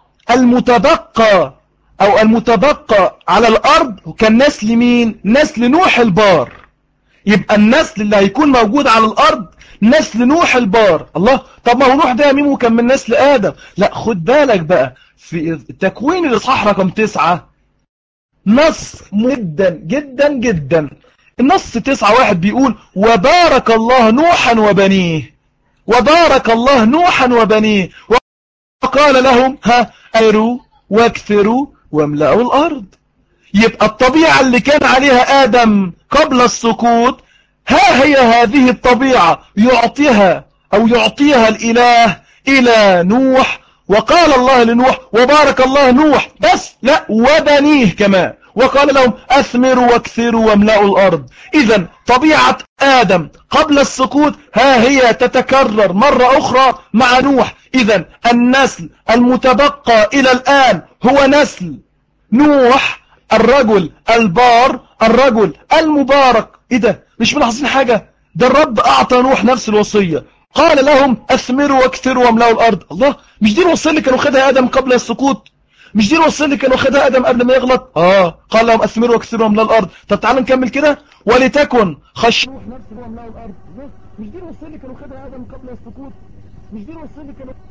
المتبقى أو المتبقى على الأرض كان نسل مين؟ نسل نوح البار. يبقى النسل اللي هيكون موجود على الأرض نسل نوح البار. الله، طب ما هو نوح ده يا ميمو كان من نسل آدم. لا، خد بالك بقى في تكوين الإصحاح رقم 9 نص جدا جدا جدا. النص 9:1 بيقول وبارك الله نوحا وبنيه. وبارك الله نوحا وبنيه وقال لهم أروا واكثروا واملأوا الأرض. يبقى الطبيعة اللي كان عليها آدم قبل السقوط ها هي هذه الطبيعة يعطيها الإله إلى نوح، وقال الله لنوح وبارك الله نوح، بس لا وبنيه كمان، وقال لهم أثمروا واكثروا واملأوا الأرض. إذن طبيعة آدم قبل السقوط ها هي تتكرر مرة أخرى مع نوح. إذن النسل المتبقى إلى الآن هو نسل نوح، الرجل البار، الرجل المبارك. إيه ده؟ مش ملاحظين حاجة؟ ده الرب أعطى نوح نفس الوصية، قال لهم أثمروا واكثروا واملأوا الأرض. الله، مش دي الوصية اللي كانوا خدها آدم قبل السقوط؟ مش دي الوصية اللي كانوا خدها آدم قبل ما يغلط؟ قال لهم أثمروا واكثروا واملأوا الأرض. طب تعالوا نكمل كده. ولتكن خشية نوح نفسه واملأوا الأرض. مش دي الوصية اللي كانوا خدها آدم قبل السقوط؟ مش دي الوصية اللي كانوا.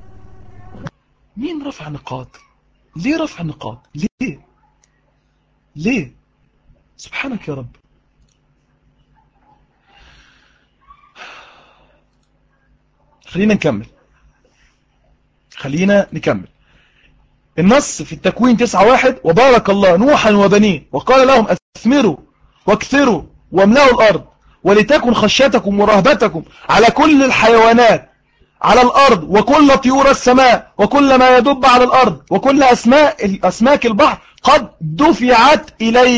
مين رفع نقاط؟ ليه رفع نقاط؟ ليه؟ سبحانك يا رب. خلينا نكمل. النص في التكوين 9:1 وبارك الله نوحا وبنيه وقال لهم أثمروا واكثروا واملأوا الأرض ولتكن خشيتكم ورهبتكم على كل الحيوانات على الأرض وكل طيور السماء وكل ما يدب على الأرض وكل أسماك البحر قد دفعت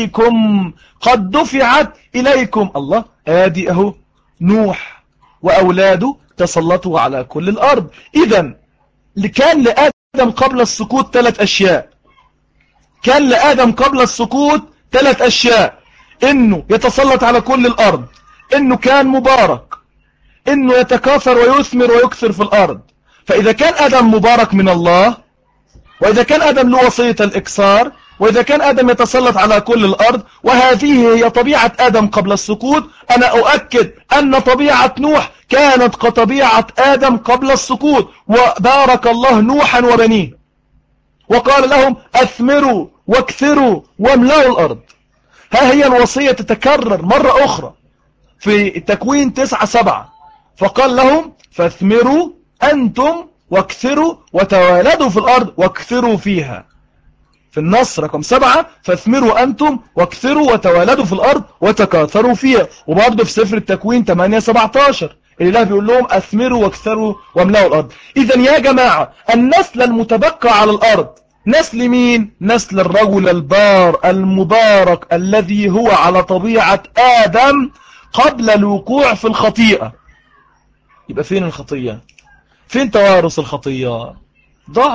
إليكم. الله، آدي أهو نوح وأولاده تسلطوا على كل الأرض. إذن كان لآدم قبل السقوط 3 أشياء. كان لآدم قبل السقوط 3 أشياء: إنه يتسلط على كل الأرض، إنه كان مبارك، إنه يتكاثر ويثمر ويكثر في الأرض. فإذا كان آدم مبارك من الله، وإذا كان آدم له وصية الإكثار، وإذا كان آدم يتسلط على كل الأرض، وهذه هي طبيعة آدم قبل السقوط، أنا أؤكد أن طبيعة نوح كانت كطبيعة آدم قبل السقوط. وبارك الله نوحا وبنيه وقال لهم أثمروا واكثروا واملأوا الأرض. ها هي الوصية تتكرر مرة أخرى في التكوين 9:7، فقال لهم فاثمروا أنتم واكثروا وتوالدوا في الأرض واكثروا فيها. في النص رقم 7 فاثمروا أنتم واكثروا وتوالدوا في الأرض وتكاثروا فيها. وبرضه في سفر التكوين 8:17 الإله بيقول لهم أثمروا واكثروا واملأوا الأرض. إذن يا جماعة النسل المتبقى على الأرض نسل مين؟ نسل الرجل البار المبارك الذي هو على طبيعة آدم قبل الوقوع في الخطيئة. يبقى فين الخطيئة؟ فين توارث الخطيئة؟ ضاع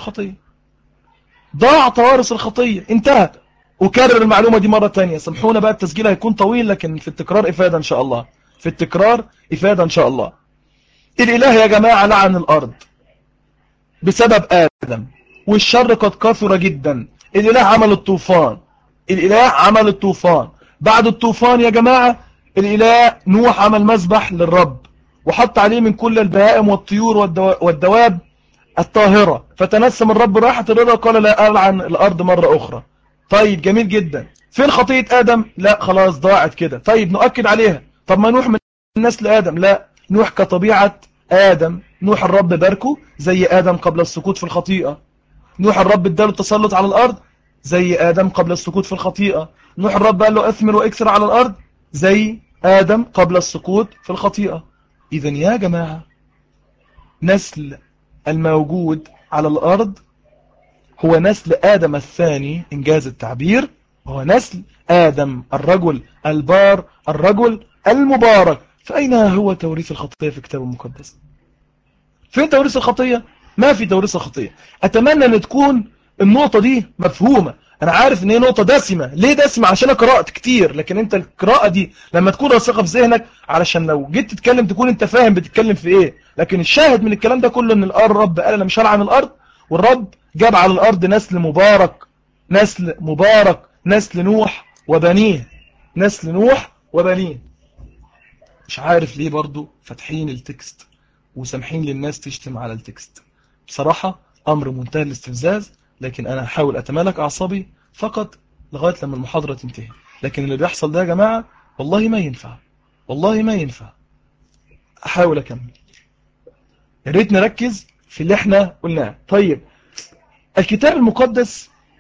توارث الخطيئة، انتهت. أكرر المعلومة دي مرة تانية، سامحونا بقى التسجيل هيكون طويل، لكن في التكرار إفادة إن شاء الله. الإله يا جماعة لعن الأرض بسبب آدم، والشر قد كثر جدا. الإله عمل الطوفان. بعد الطوفان يا جماعة الإله نوح عمل مذبح للرب وحط عليه من كل البهائم والطيور والدواب الطاهرة، فتنسم الرب راحة الرضا وقال لا ألعن الأرض مرة أخرى. طيب جميل جدا. فين خطية آدم؟ لا خلاص ضاعت كده. طيب نؤكد عليها. طب ما نوح من نسل آدم؟ لا، نوح كطبيعة آدم. نوح الرب باركه زي آدم قبل السقوط في الخطيئة. نوح الرب اداله التسلط على الأرض زي آدم قبل السقوط في الخطيئة. نوح الرب قال له أثمر وإكثر على الأرض زي آدم قبل السقوط في الخطيئة. إذن يا جماعة نسل الموجود على الأرض هو نسل آدم الثاني إنجاز التعبير، هو نسل آدم الرجل البار، الرجل المبارك. فأين هو توريث الخطية في الكتاب المقدس؟ فين توريث الخطية؟ ما في توريث الخطية. أتمنى أن تكون النقطة دي مفهومة. أنا عارف أن هي نقطة دسمة. ليه دسمة؟ عشان أنا قرأت كتير، لكن أنت القراءة دي لما تكون راسخة في ذهنك علشان لو جيت تتكلم تكون أنت فاهم بتتكلم في إيه. لكن الشاهد من الكلام ده كله أن الرب قال أنا مش هلعن الأرض، والرب جاب على الأرض نسل مبارك، نسل نوح وبنيه. مش عارف ليه برضو فاتحين التكست وسامحين للناس تشتم على التكست. بصراحة أمر منتهى الاستفزاز، لكن أنا هحاول أتمالك أعصابي فقط لغاية لما المحاضرة تنتهي. لكن اللي بيحصل ده يا جماعة والله ما ينفع. أحاول أكمل. يا ريت نركز في اللي احنا قلناه. طيب الكتاب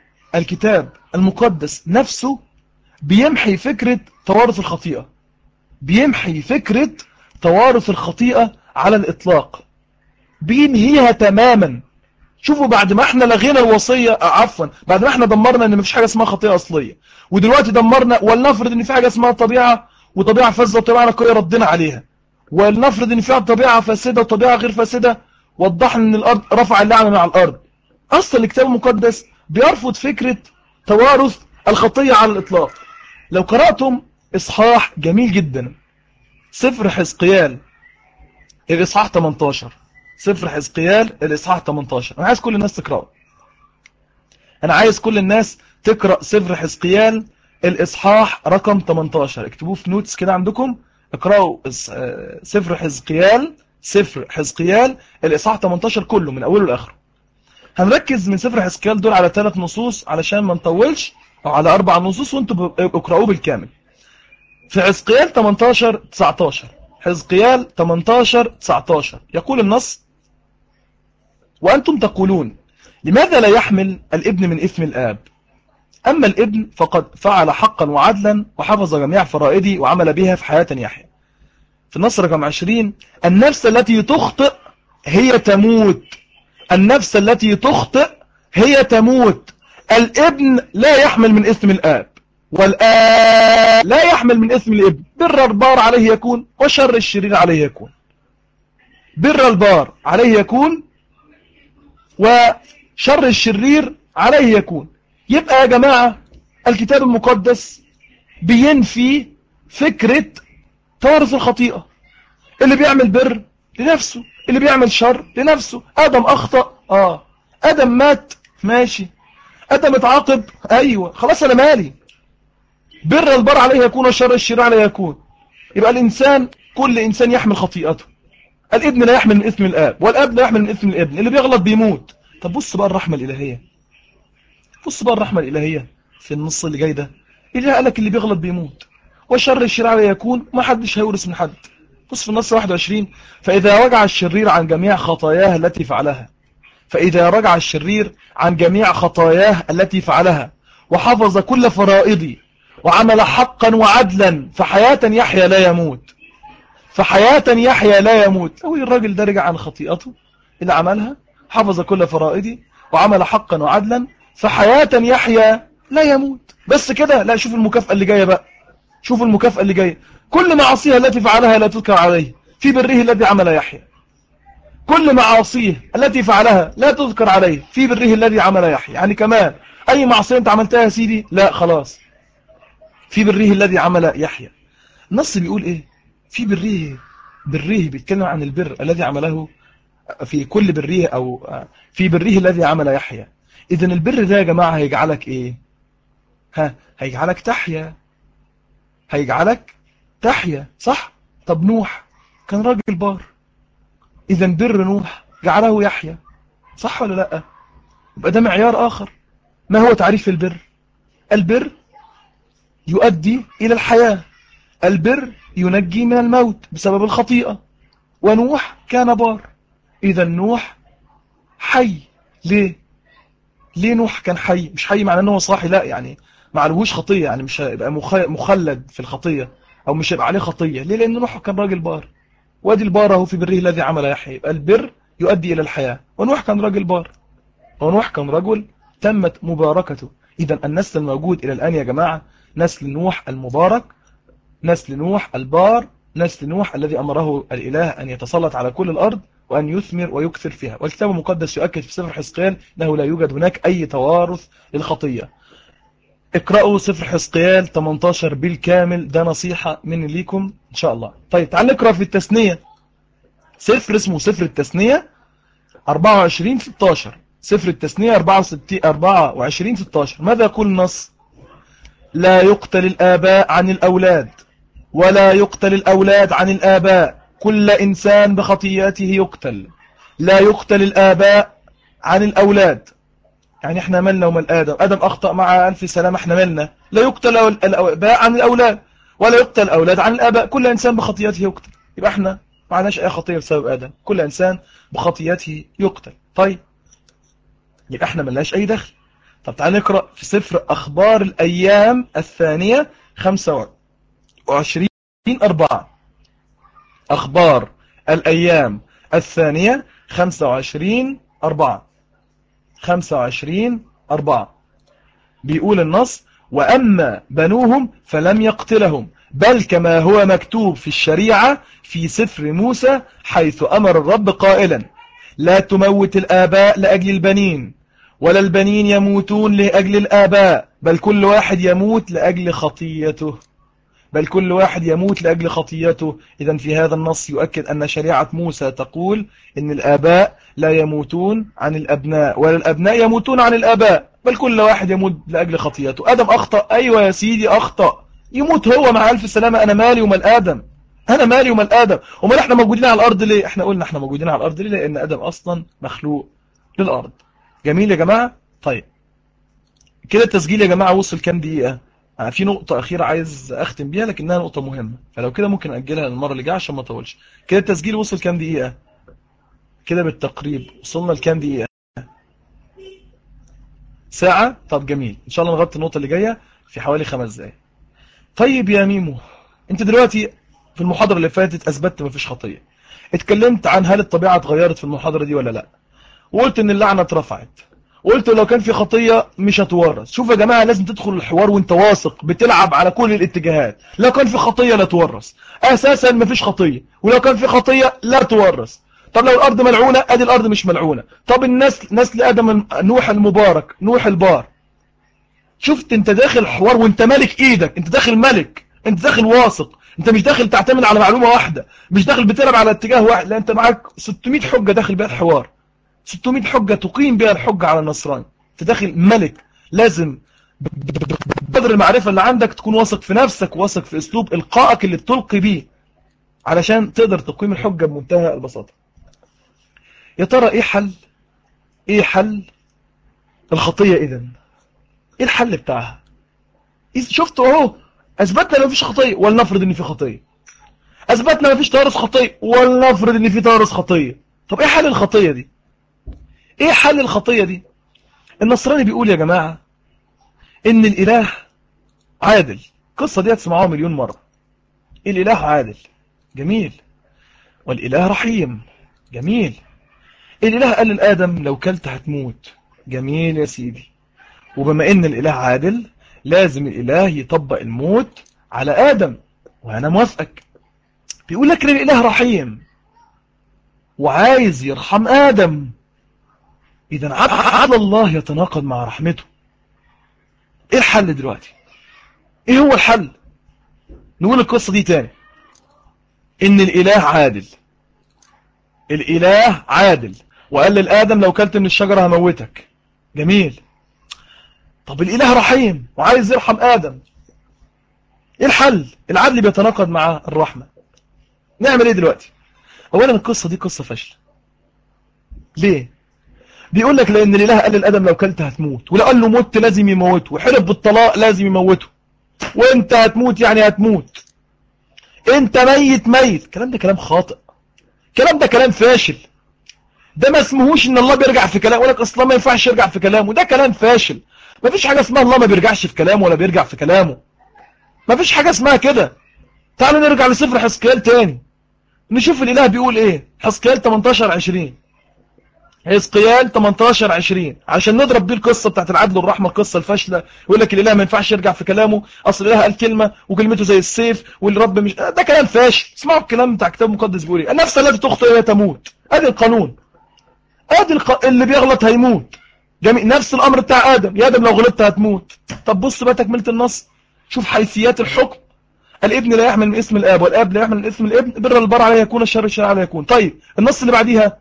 المقدس نفسه بيمحي فكرة توارث الخطيئة. بيمحي فكرة توارث الخطيئة على الإطلاق، بينهيها تماما. شوفوا بعد ما احنا لغينا الوصية، عفوا، بعد ما احنا دمرنا ان مفيش حاجة اسمها خطيئة أصلية، ودلوقتي دمرنا، ولنفرض ان في حاجة اسمها طبيعة وطبيعة فاسدة وطبيعة نقية ردنا عليها، ولنفرض ان في طبيعة فاسدة وطبيعة غير فاسدة، وضحنا ان الأرض رفع اللعنة من على الأرض. أصلا الكتاب المقدس بيرفض فكرة توارث الخطية على الإطلاق. لو قرأتم إصحاح جميل جدا، سفر حزقيال الإصحاح 18، سفر حزقيال الإصحاح 18، أنا عايز كل الناس تقرأه، أنا عايز كل الناس تقرأ سفر حزقيال الإصحاح رقم 18، اكتبوه في نوتس كده عندكم، اقرأوا سفر حزقيال، سفر حزقيال الإصحاح 18 كله من أوله لآخره. هنركز من سفر حزقيال دول على 3 نصوص علشان ما نطولش، أو على 4 نصوص وانتوا اقرأوه بالكامل. في حزقيال 18-19، حزقيال 18-19 يقول النص: وأنتم تقولون لماذا لا يحمل الابن من إثم الآب؟ أما الابن فقد فعل حقا وعدلا وحفظ جميع فرائدي وعمل بها في حياة يحيى. في النص رقم 20: النفس التي تخطئ هي تموت، النفس التي تخطئ هي تموت. الابن لا يحمل من إثم الآب، والآب لا يحمل من إثم الابن. بر البار عليه يكون وشر الشرير عليه يكون. بر البار عليه يكون وشر الشرير عليه يكون. يبقى يا جماعة الكتاب المقدس بينفي فكرة توارث الخطيئة. اللي بيعمل بر لنفسه، اللي بيعمل شر لنفسه. آدم أخطأ، آدم مات، ماشي. آدم اتعاقب، أيوة، خلاص أنا مالي. بر البر عليه يكون وشر الشرير عليه يكون. يبقى الإنسان، كل إنسان يحمل خطيئته. الابن لا يحمل من إثم الآب، والآب لا يحمل من إثم الابن. اللي بيغلط بيموت. طب بص بقى الرحمة الإلهية، بص بقى الرحمة الإلهية في النص اللي جاي ده. إله قالك اللي بيغلط بيموت، وشر الشرير عليه يكون، ما حدش هيورث من حد. بص في النص 21: فإذا رجع الشرير عن جميع خطاياه التي فعلها، فإذا رجع الشرير عن جميع خطاياه التي فعلها وحفظ كل فرائضي وعمل حقا وعدلا فحياة يحيى لا يموت، فحياة يحيى لا يموت. لو الراجل ده رجع عن خطيئته اللي عملها، حفظ كل فرائضي وعمل حقا وعدلا فحياة يحيى لا يموت. بس كده؟ لا، شوف المكافأة اللي جاية بقى، شوف المكافأة اللي جاية: كل معاصيها التي فعلها لا تذكر عليه في بره الذي عمل يحيى. كل معاصيه التي فعلها لا تذكر عليه في بره الذي عمل يحيى. يعني كمان أي معصية أنت عملتها يا سيدي، لا خلاص، في بره الذي عمل يحيى. النص بيقول إيه؟ في بره، بره بيتكلم عن البر الذي عمله في كل بره، أو في بره الذي عمل يحيى. إذن البر ده يا جماعة هيجعلك إيه؟ هيجعلك تحيا، هيجعلك تحيا، صح؟ طب نوح كان راجل بار، إذن بر نوح جعله يحيا، صح ولا لأ؟ يبقى ده معيار آخر. ما هو تعريف البر؟ البر يؤدي إلى الحياة، البر ينجي من الموت بسبب الخطيئة، ونوح كان بار، إذا نوح حي. ليه؟ ليه نوح كان حي؟ مش حي معناه أنه صاحي، لا، يعني ما عليهوش خطية، يعني مش هيبقى مخلد في الخطية، أو مش هيبقى عليه خطية. ليه؟ لأن نوح كان راجل بار، وادي البار اهو في بره الذي عمل يحيى. يبقى البر يؤدي إلى الحياة، ونوح كان راجل بار، ونوح كان رجل تمت مباركته. إذا النسل الموجود إلى الآن يا جماعة نسل نوح المبارك، نسل نوح البار، نسل نوح الذي أمره الإله أن يتسلط على كل الأرض وأن يثمر ويكثر فيها. والكتاب المقدس يؤكد في سفر حزقيال أنه لا يوجد هناك أي توارث للخطية. اقرأوا سفر حزقيال 18 بالكامل، ده نصيحة مني ليكم إن شاء الله. طيب تعال نقرأ في التثنية، سفر اسمه سفر التثنية 24-16، سفر التثنية 24-16. ماذا يقول النص؟ لا يقتل الآباء عن الأولاد، ولا يقتل الأولاد عن الآباء، كل إنسان بخطيئته يقتل. لا يقتل الآباء عن الأولاد، يعني احنا مالنا ومال آدم؟ آدم أخطأ مع ألف سلام، احنا مالنا؟ لا يقتل الآباء عن الأولاد، ولا يقتل الأولاد عن الآباء، كل إنسان بخطيئته يقتل. يبقى احنا ما عندناش أي خطيئة بسبب آدم، كل إنسان بخطيئته يقتل. طيب يبقى احنا ملناش أي دخل. طب تعال نقرأ في سفر أخبار الأيام الثانية 25 4. أخبار الأيام الثانية 25/4. 25/4 بيقول النص: وأما بنوهم فلم يقتلهم، بل كما هو مكتوب في الشريعة في سفر موسى، حيث أمر الرب قائلا: لا تموت الآباء لأجل البنين، ولا البنين يموتون لأجل الآباء، بل كل واحد يموت لأجل خطيته. بل كل واحد يموت لأجل خطيته. إذن في هذا النص يؤكد أن شريعة موسى تقول إن الآباء لا يموتون عن الأبناء، ولا الأبناء يموتون عن الآباء، بل كل واحد يموت لأجل خطيته. آدم أخطأ، أيوة يا سيدي أخطأ، يموت هو مع ألف سلامة. أنا مالي ومال آدم، أنا مالي ومال آدم. ومال إحنا موجودين على الأرض ليه؟ إحنا قلنا إحنا موجودين على الأرض ليه؟ لأن آدم أصلا مخلوق للأرض. جميل يا جماعة. طيب كده التسجيل يا جماعة وصل كام دقيقة؟ في نقطة أخيرة عايز أختم بيها، لكنها نقطة مهمة، فلو كده ممكن أجلها للمرة اللي جاية عشان ما أطولش. كده التسجيل وصل كام دقيقة؟ كده بالتقريب وصلنا لكام دقيقة؟ ساعة؟ طب جميل، إن شاء الله نغطي النقطة اللي جاية في حوالي 5 دقايق. طيب يا ميمو، أنت دلوقتي في المحاضرة اللي فاتت أثبتت مفيش خطية، اتكلمت عن هل الطبيعة اتغيرت في المحاضرة دي ولا لأ، وقلت إن اللعنة اترفعت، وقلت لو كان في خطية مش هتورث. شوف يا جماعة، لازم تدخل الحوار وانت واثق بتلعب على كل الاتجاهات. لو كان في خطية لا تورث، اساسا مفيش خطية، ولو كان في خطية لا تورث. طب لو الارض ملعونة، ادي الارض مش ملعونة. طب النسل، نسل ادم نوح المبارك، نوح البار. شفت انت داخل حوار وانت مالك ايدك، انت داخل ملك، انت داخل واثق، انت مش داخل تعتمد على معلومة واحدة، مش داخل بتلعب على اتجاه واحد، لا انت معاك 600 حجة داخل بيها الحوار، 600 حجة تقيم بها الحجة على النصراني. انت داخل ملك، لازم بقدر المعرفة اللي عندك تكون واثق في نفسك، واثق في اسلوب القائك اللي بتلقي بيه، علشان تقدر تقيم الحجة بمنتهى البساطة. يا ترى ايه حل الخطية اذن؟ ايه الحل بتاعها؟ شفتوا اهو، اثبتنا ما فيش خطية، ولنفرض ان في خطية. اثبتنا ما فيش تورث خطية، ولنفرض ان في تورث خطية. طب ايه حل الخطية دي؟ ايه حل الخطية دي؟ النصراني بيقول يا جماعة ان الاله عادل. القصة دي هتسمعوها مليون مرة. الاله عادل، جميل. والاله رحيم، جميل. الاله قال لآدم لو كلت هتموت، جميل يا سيدي. وبما ان الاله عادل، لازم الاله يطبق الموت على آدم، وانا موافقك. بيقول لك الاله رحيم وعايز يرحم آدم، اذا عدل الله يتناقض مع رحمته. ايه الحل دلوقتي؟ ايه هو الحل؟ نقول القصة دي تاني. ان الاله عادل، الاله عادل وقال للآدم لو كلت من الشجرة هموتك، جميل. طب الاله رحيم وعايز يرحم آدم، ايه الحل؟ العدل بيتناقض مع الرحمة. نعمل ايه دلوقتي؟ اولا القصة دي قصة فاشلة. ليه؟ بيقول لك لان الاله قال للآدم لو كلت هتموت، ولو قال له مت لازم يموته، وحلف بالطلاق لازم يموته، وانت هتموت يعني هتموت، انت ميت ميت. الكلام ده كلام خاطئ، الكلام ده كلام فاشل. ده ما اسمهوش ان الله بيرجع في كلامه، ولك اصلا ما ينفعش يرجع في كلامه، ده كلام فاشل. ما فيش حاجة اسمها الله ما بيرجعش في كلامه ولا بيرجع في كلامه، ما فيش حاجة اسمها كده. تعالوا نرجع لسفر حزقيال تاني، نشوف الاله بيقول ايه. حزقيال 18:20. حزقيال 18:20 عشان نضرب بيه القصة بتاعت العدل والرحمة، القصة الفاشلة. يقول لك الاله ما ينفعش يرجع في كلامه، اصل الاله قال كلمة وكلمته زي السيف، والرب مش، ده كلام فاشل. اسمعوا الكلام بتاع كتاب مقدس بيقول ايه: النفس التي تخطئ هي تموت. ادي القانون، اللي بيغلط هيموت. جميل. نفس الامر بتاع ادم، يا ادم لو غلطت هتموت. طب بص بقى تكملة النص، شوف حيثيات الحكم. الابن لا يحمل من اسم الاب، والاب لا يحمل من اسم الابن، بر البر عليه يكون، الشر الشر عليه يكون. طيب النص اللي بعديها،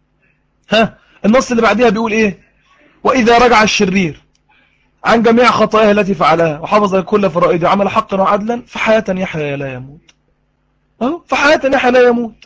النص اللي بعديها بيقول ايه: واذا رجع الشرير عن جميع خطاياه التي فعلها وحفظ كل فرائضه عمل حقا وعدلا فحياة يحيى لا يموت. اهو فحياة يحيى لا يموت.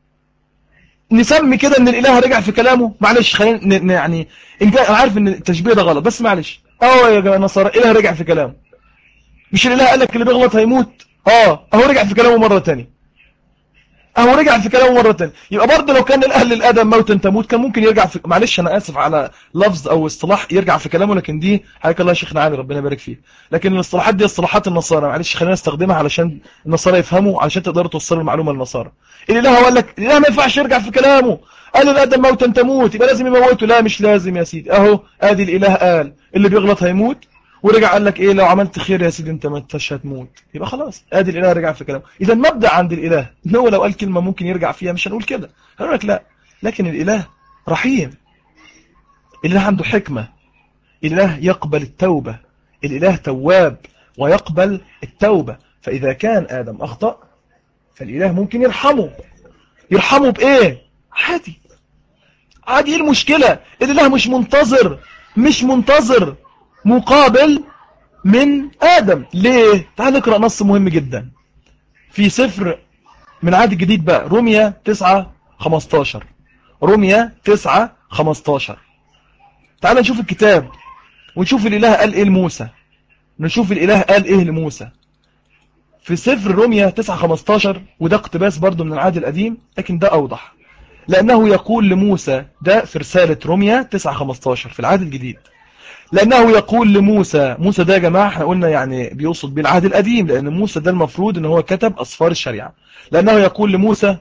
نسمي كده ان الاله رجع في كلامه. معلش خلينا يعني، ان كان انا عارف ان التشبيه ده غلط، بس معلش. يا جماعه النصارى، الاله رجع في كلامه. مش الاله قال لك اللي بيغلط هيموت؟ اهو رجع في كلامه مره ثانيه. اهو رجع في كلامه مرة تانية. يبقى برضه لو كان الاهل الادم موتا تموت كان ممكن يرجع في، معلش انا اسف على لفظ او اصطلاح يرجع في كلامه، لكن دي حياك الله يا شيخنا علي ربنا يبارك فيه، لكن الاصطلاحات دي اصطلاحات النصارى، معلش خلينا نستخدمها علشان النصارى يفهموا، علشان تقدروا توصلوا المعلومه للنصارى. الاله هو قال لك الاله ما ينفعش يرجع في كلامه، قال الادم موتا تموت يبقى لازم يموته، لا مش لازم يا سيدي، اهو ادي الاله قال اللي بيغلط هيموت، ورجع قال لك ايه لو عملت خير يا سيدي انت ما انتش هتموت، يبقى خلاص ادي الاله رجع في كلامه. اذا المبدا عند الاله ان هو لو قال كلمه ممكن يرجع فيها، مش هنقول كده، هنقول لك لا، لكن الاله رحيم، الاله عنده حكمه، الاله يقبل التوبه، الاله تواب ويقبل التوبه، فاذا كان ادم اخطا فالاله ممكن يرحمه. يرحمه بايه؟ عادي، عادي، ايه المشكله؟ الاله مش منتظر مقابل من آدم. ليه؟ تعال نقرأ نص مهم جدا في سفر من العهد الجديد بقى، رومية 9:15. رومية 9:15. تعال نشوف الكتاب ونشوف الإله قال إيه لموسى، نشوف الإله قال إيه لموسى في سفر رومية 9:15. وده اقتباس برضو من العهد القديم لكن ده أوضح، لأنه يقول لموسى، ده في رسالة رومية 9:15 في العهد الجديد، لأنه يقول لموسى، موسى ده يا جماعة احنا قلنا يعني بيوصل بالعهد القديم، لأن موسى ده المفروض ان هو كتب أصفار الشريعة. لأنه يقول لموسى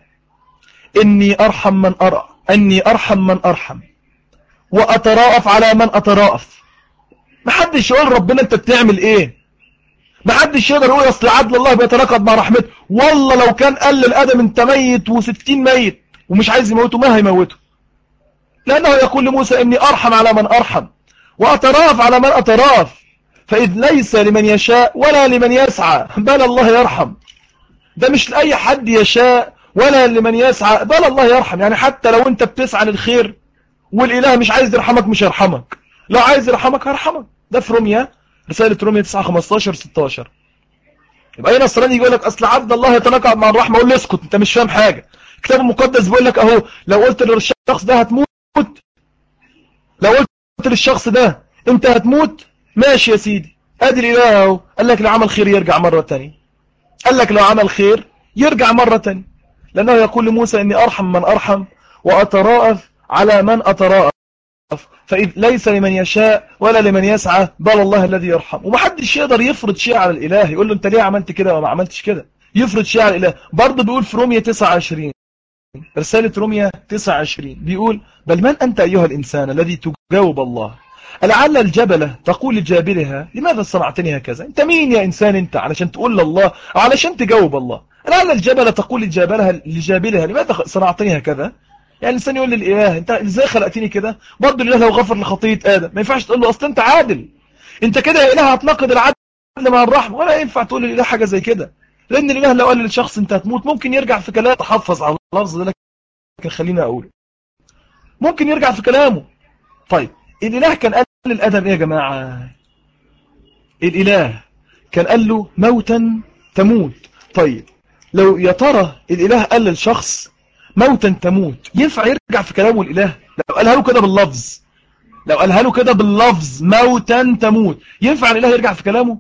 إني أرحم من أرحم وأتراءف على من أتراءف. محدش يقول ربنا أنت بتعمل إيه، محدش يقدر يقول أصل عدل الله بيتراكض مع رحمته. والله لو كان قال للآدم أنت ميت و60 ميت ومش عايز يموته ما هيموته، لأنه يقول لموسى إني أرحم على من أرحم وأتراءف على من أتراءف، فإذ ليس لمن يشاء ولا لمن يسعى بل الله يرحم. ده مش لأي حد يشاء ولا لمن يسعى بل الله يرحم، يعني حتى لو أنت بتسعى للخير والإله مش عايز يرحمك مش هيرحمك، لو عايز يرحمك هيرحمك. ده في روميا، رسالة روميا 9:15-16. يبقى أي نصراني يقول لك أصل عبد الله يتناقض مع الرحمة، أقول له اسكت أنت مش فاهم حاجة. الكتاب المقدس بيقول لك أهو لو قلت للشخص ده هتموت، لو قلت للشخص ده انت هتموت ماشي يا سيدي، ادي الاله اهو قال لك لو عمل خير يرجع مرة تانية، قال لك لو عمل خير يرجع مرة تانية، لانه يقول لموسى اني ارحم من ارحم واتراءف على من اتراءف، فإذ ليس لمن يشاء ولا لمن يسعى بل الله الذي يرحم. ومحدش يقدر يفرض شيء على الاله، يقول له انت ليه عملت كده وما عملتش كده، يفرض شيء على الاله. برضه بيقول في رومية 29، رسالة رومية 29 بيقول بل من أنت أيها الإنسان الذي تجاوب الله، ألعل الجبلة تقول لجابلها لماذا صنعتني هكذا. أنت مين يا إنسان أنت علشان تقول لله أو علشان تجاوب الله؟ ألعل الجبلة تقول لجابلها لماذا صنعتني هكذا. يعني الإنسان يقول للإله أنت إزاي خلقتني كده. برضه الإله لو غفر لخطية آدم ما ينفعش تقول له أصل أنت عادل، أنت كده يا إله هتناقض العدل مع الرحمة، ولا ينفع تقول للإله حاجة زي كده، لأن الإله لو قال للشخص أنت هتموت ممكن يرجع في كلام، تحفظ على اللفظ ده لكن خلينا أقول ممكن يرجع في كلامه. طيب الإله كان قال للآدم إيه يا جماعة؟ الإله كان قال له موتا تموت. طيب لو يا ترى الإله قال للشخص موتا تموت ينفع يرجع في كلامه الإله؟ لو قالها له كده باللفظ، لو قالها له كده باللفظ موتا تموت ينفع الإله يرجع في كلامه؟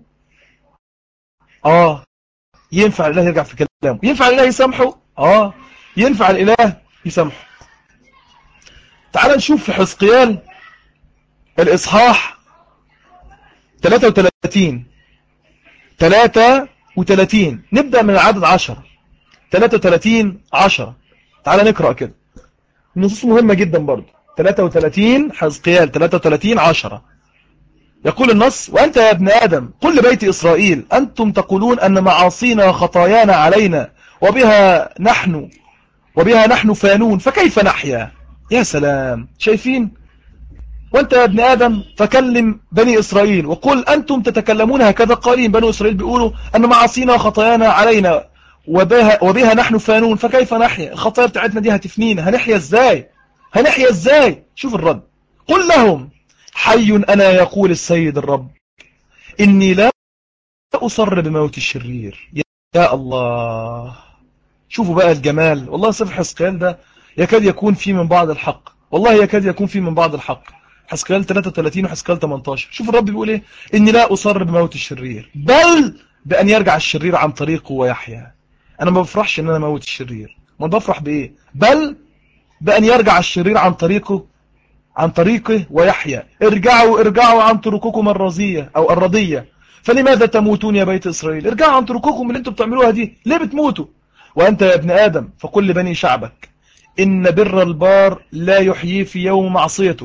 ينفع الإله يرجع في كلامه. ينفع الإله يسامحه؟ ينفع الإله يسامحه. تعال نشوف في حزقيال الإصحاح 33 نبدأ من العدد 10. 33:10 تعال نقرأ كده، النصوص مهمة جدا برضو. 33 حزقيال 33:10 يقول النص وأنت يا ابن آدم قل لبيت إسرائيل أنتم تقولون أن معاصينا خطايانا علينا وبها نحن فانون فكيف نحيا. يا سلام، شايفين؟ وانت يا ابن آدم فكلم بني إسرائيل وقل أنتم تتكلمون هكذا قائلين، بني إسرائيل بيقولوا أن معاصينا وخطايانا علينا وبها نحن فانون فكيف نحيا. الخطايا بتاعتنا دي هتفنينا، هنحيا ازاي؟ شوف الرد، قل لهم حي أنا يقول السيد الرب إني لا أصر بموت الشرير. يا الله، شوفوا بقى الجمال. والله سفر حزقيال ده يكاد يكون فيه من بعض الحق، والله يكاد يكون فيه من بعض الحق. حزقيال 33 وحزقيال 18 شوف الرب بيقول ايه، اني لا اصر بموت الشرير بل بان يرجع الشرير عن طريقه ويحيا. انا ما بفرحش ان انا اموت الشرير، ما بفرح بإيه؟ بل بأن يرجع الشرير عن طريقه ويحيى. ارجعوا عن طرقكم الرزية أو الرضية، فلماذا تموتون يا بيت إسرائيل؟ ارجعوا عن طرقكم اللي انتم بتعملوها دي، ليه بتموتوا؟ وأنت يا ابن آدم فقل لبني شعبك إن بر البار لا يحييه في يوم معصيته،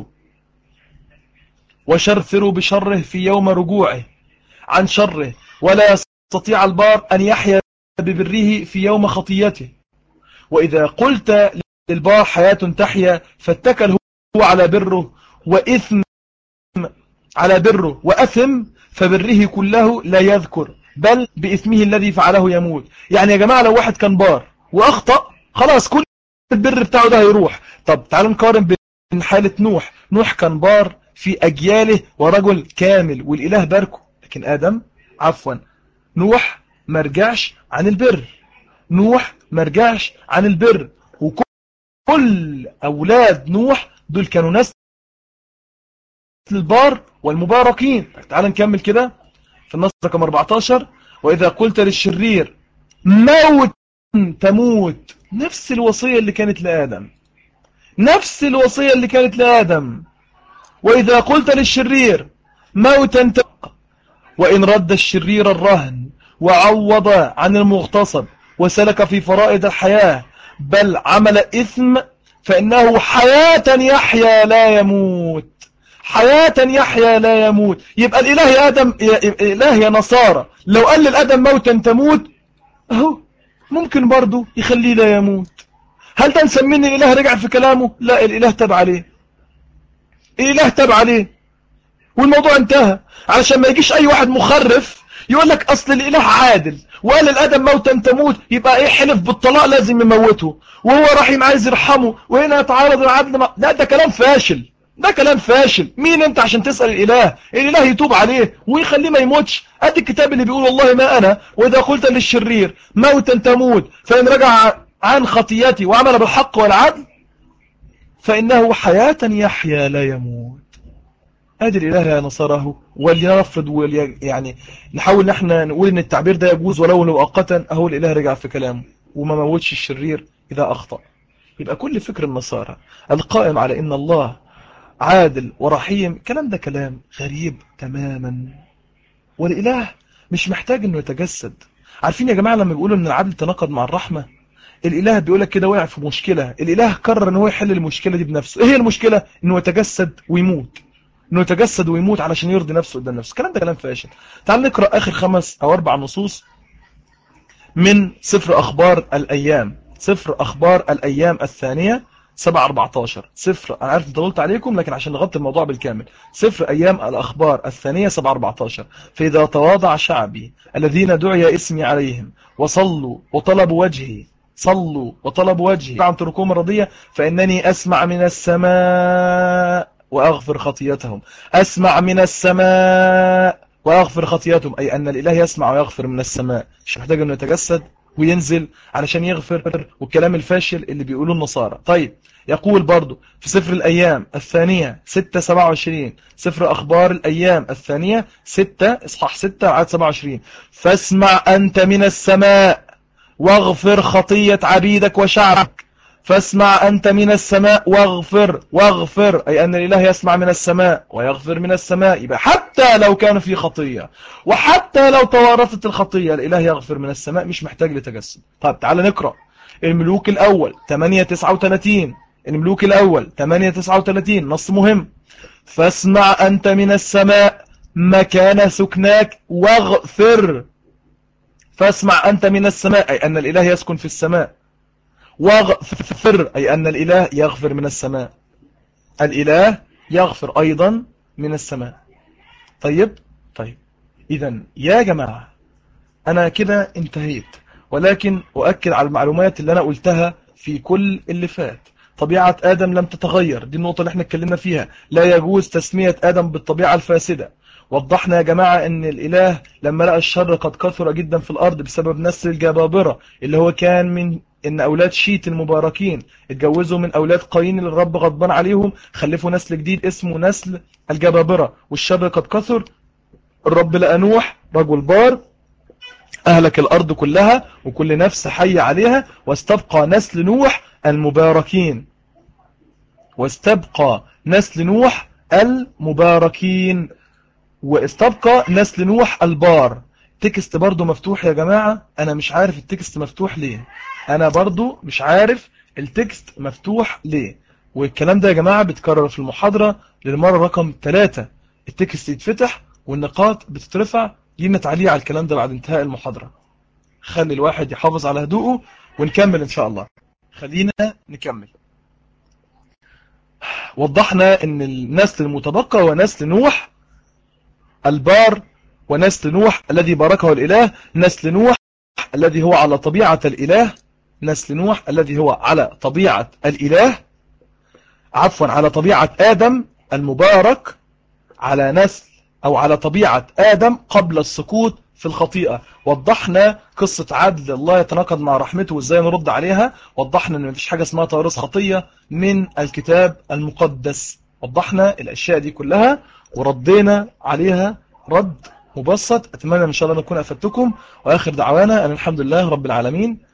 وشرثروا بشره في يوم رجوعه عن شره، ولا يستطيع البار أن يحيا ببره في يوم خطيته. وإذا قلت للبار حياة تحيا فاتكل هو على بره وأثم، فبره كله لا يذكر، بل بإثمه الذي فعله يموت. يعني يا جماعة لو واحد كان بار وأخطأ خلاص كل البر بتاعه ده هيروح. طب تعالوا نقارن بين حالة نوح كان بار في أجياله ورجل كامل والإله باركه، لكن نوح مرجعش عن البر. وكل أولاد نوح دول كانوا نسل البار والمباركين. تعال نكمل كده في النص رقم 14: وإذا قلت للشرير موت تموت، نفس الوصية اللي كانت لآدم. وإذا قلت للشرير موتا تبقى، وإن رد الشرير الرهن وعوض عن المغتصب وسلك في فرائض الحياة بل عمل إثم، فإنه حياة يحيا لا يموت. يبقى الإله يا آدم إله يا نصارى لو قال للآدم موتا تموت أهو ممكن برضو يخليه لا يموت. هل ده نسميه ان الإله رجع في كلامه؟ لا، الإله تاب عليه والموضوع انتهى. علشان ما يجيش أي واحد مخرف يقول لك أصل الإله عادل وقال للآدم موتا تموت، يبقى إيه حلف بالطلاق لازم يموته، وهو رحيم عايز يرحمه، وهنا يتعارض العدل ده كلام فاشل. مين انت عشان تسأل الإله يتوب عليه ويخليه ما يموتش. ادي الكتاب اللي بيقول والله ما أنا وإذا قلت للشرير موتا تموت فإن رجع عن خطيئته وعمل بالحق والعدل فإنه حياة يحيا لا يموت. ادي الإله يا نصاره. وليرفض يعني نحاول نحن نقول ان التعبير ده يجوز ولو مؤقتا. اهو الإله رجع في كلامه وما موتش الشرير إذا أخطأ. يبقى كل فكر النصارى القائم على ان الله عادل ورحيم كلام ده كلام غريب تماما. والإله مش محتاج انه يتجسد. عارفين يا جماعة لما بيقولوا ان العدل تناقض مع الرحمة، الإله بيقولك كده وقع في مشكلة، الإله قرر ان هو يحل المشكلة دي بنفسه. ايه هي المشكلة؟ انه يتجسد ويموت علشان يرضي نفسه قدام نفسه. الكلام ده كلام فاشل. تعال نقرأ آخر 5 أو 4 نصوص من سفر أخبار الأيام الثانية 7-14. أنا عارف طولت عليكم لكن عشان نغطي الموضوع بالكامل. سفر أيام الأخبار الثانية 7-14: فإذا تواضع شعبي الذين دعي اسمي عليهم وصلوا وطلبوا وجهي عن طرقهم الرضية فإنني أسمع من السماء وأغفر خطيئتهم. أي أن الإله يسمع ويغفر من السماء، مش محتاج أنه يتجسد وينزل علشان يغفر، والكلام الفاشل اللي بيقولوه النصارى. طيب يقول برضو في سفر الأيام الثانية 6-27، سفر أخبار الأيام الثانية 6 إصحاح 6 عدد 27: فاسمع أنت من السماء واغفر خطية عبيدك وشعبك. فاسمع أنت من السماء واغفر، أي أن الإله يسمع من السماء ويغفر من السماء. يبقى حتى لو كان في خطية وحتى لو توارثت الخطية الإله يغفر من السماء، مش محتاج لتجسد. طيب تعال نقرأ الملوك الأول 8-39. نص مهم: فاسمع أنت من السماء مكان سكناك واغفر. فاسمع أنت من السماء أي أن الإله يسكن في السماء، واغفر أي أن الإله يغفر من السماء. الإله يغفر أيضا من السماء. طيب إذن يا جماعة أنا كده انتهيت، ولكن أؤكد على المعلومات اللي أنا قلتها في كل اللي فات. طبيعة آدم لم تتغير، دي النقطة اللي احنا اتكلمنا فيها. لا يجوز تسمية آدم بالطبيعة الفاسدة. وضحنا يا جماعة ان الإله لما لقى الشر قد كثر جدا في الأرض بسبب نسل الجبابرة اللي هو كان من ان أولاد شيت المباركين اتجوزوا من أولاد قايين اللي الرب غضبان عليهم، خلفوا نسل جديد اسمه نسل الجبابرة، والشر قد كثر. الرب لقى نوح رجل بار أهلك الأرض كلها وكل نفس حي عليها، واستبقى نسل نوح المباركين، واستبقى نسل نوح المباركين، واستبقى نسل نوح البار. تكست برضو مفتوح يا جماعة، أنا مش عارف التكست مفتوح ليه، أنا برضو مش عارف التكست مفتوح ليه. والكلام ده يا جماعة بتكرر في المحاضرة للمرة رقم 3، التكست يتفتح والنقاط بتترفع، لينا تعليق على الكلام ده بعد انتهاء المحاضرة. خلي الواحد يحافظ على هدوءه ونكمل إن شاء الله. خلينا نكمل. وضحنا ان النسل المتبقى هو نسل نوح البار، ونسل نوح الذي باركه الإله، نسل نوح الذي هو على طبيعة الإله، نسل نوح الذي هو على طبيعة الإله، عفوا على طبيعة آدم المبارك، على نسل أو على طبيعة آدم قبل السقوط في الخطيئة. وضحنا قصة عدل الله يتناقض مع رحمته وإزاي نرد عليها. وضحنا أن مفيش حاجة اسمها توارث خطية من الكتاب المقدس. وضحنا الأشياء دي كلها وردينا عليها رد مبسط. أتمنى إن شاء الله نكون أفدتكم، وآخر دعوانا أن الحمد لله رب العالمين.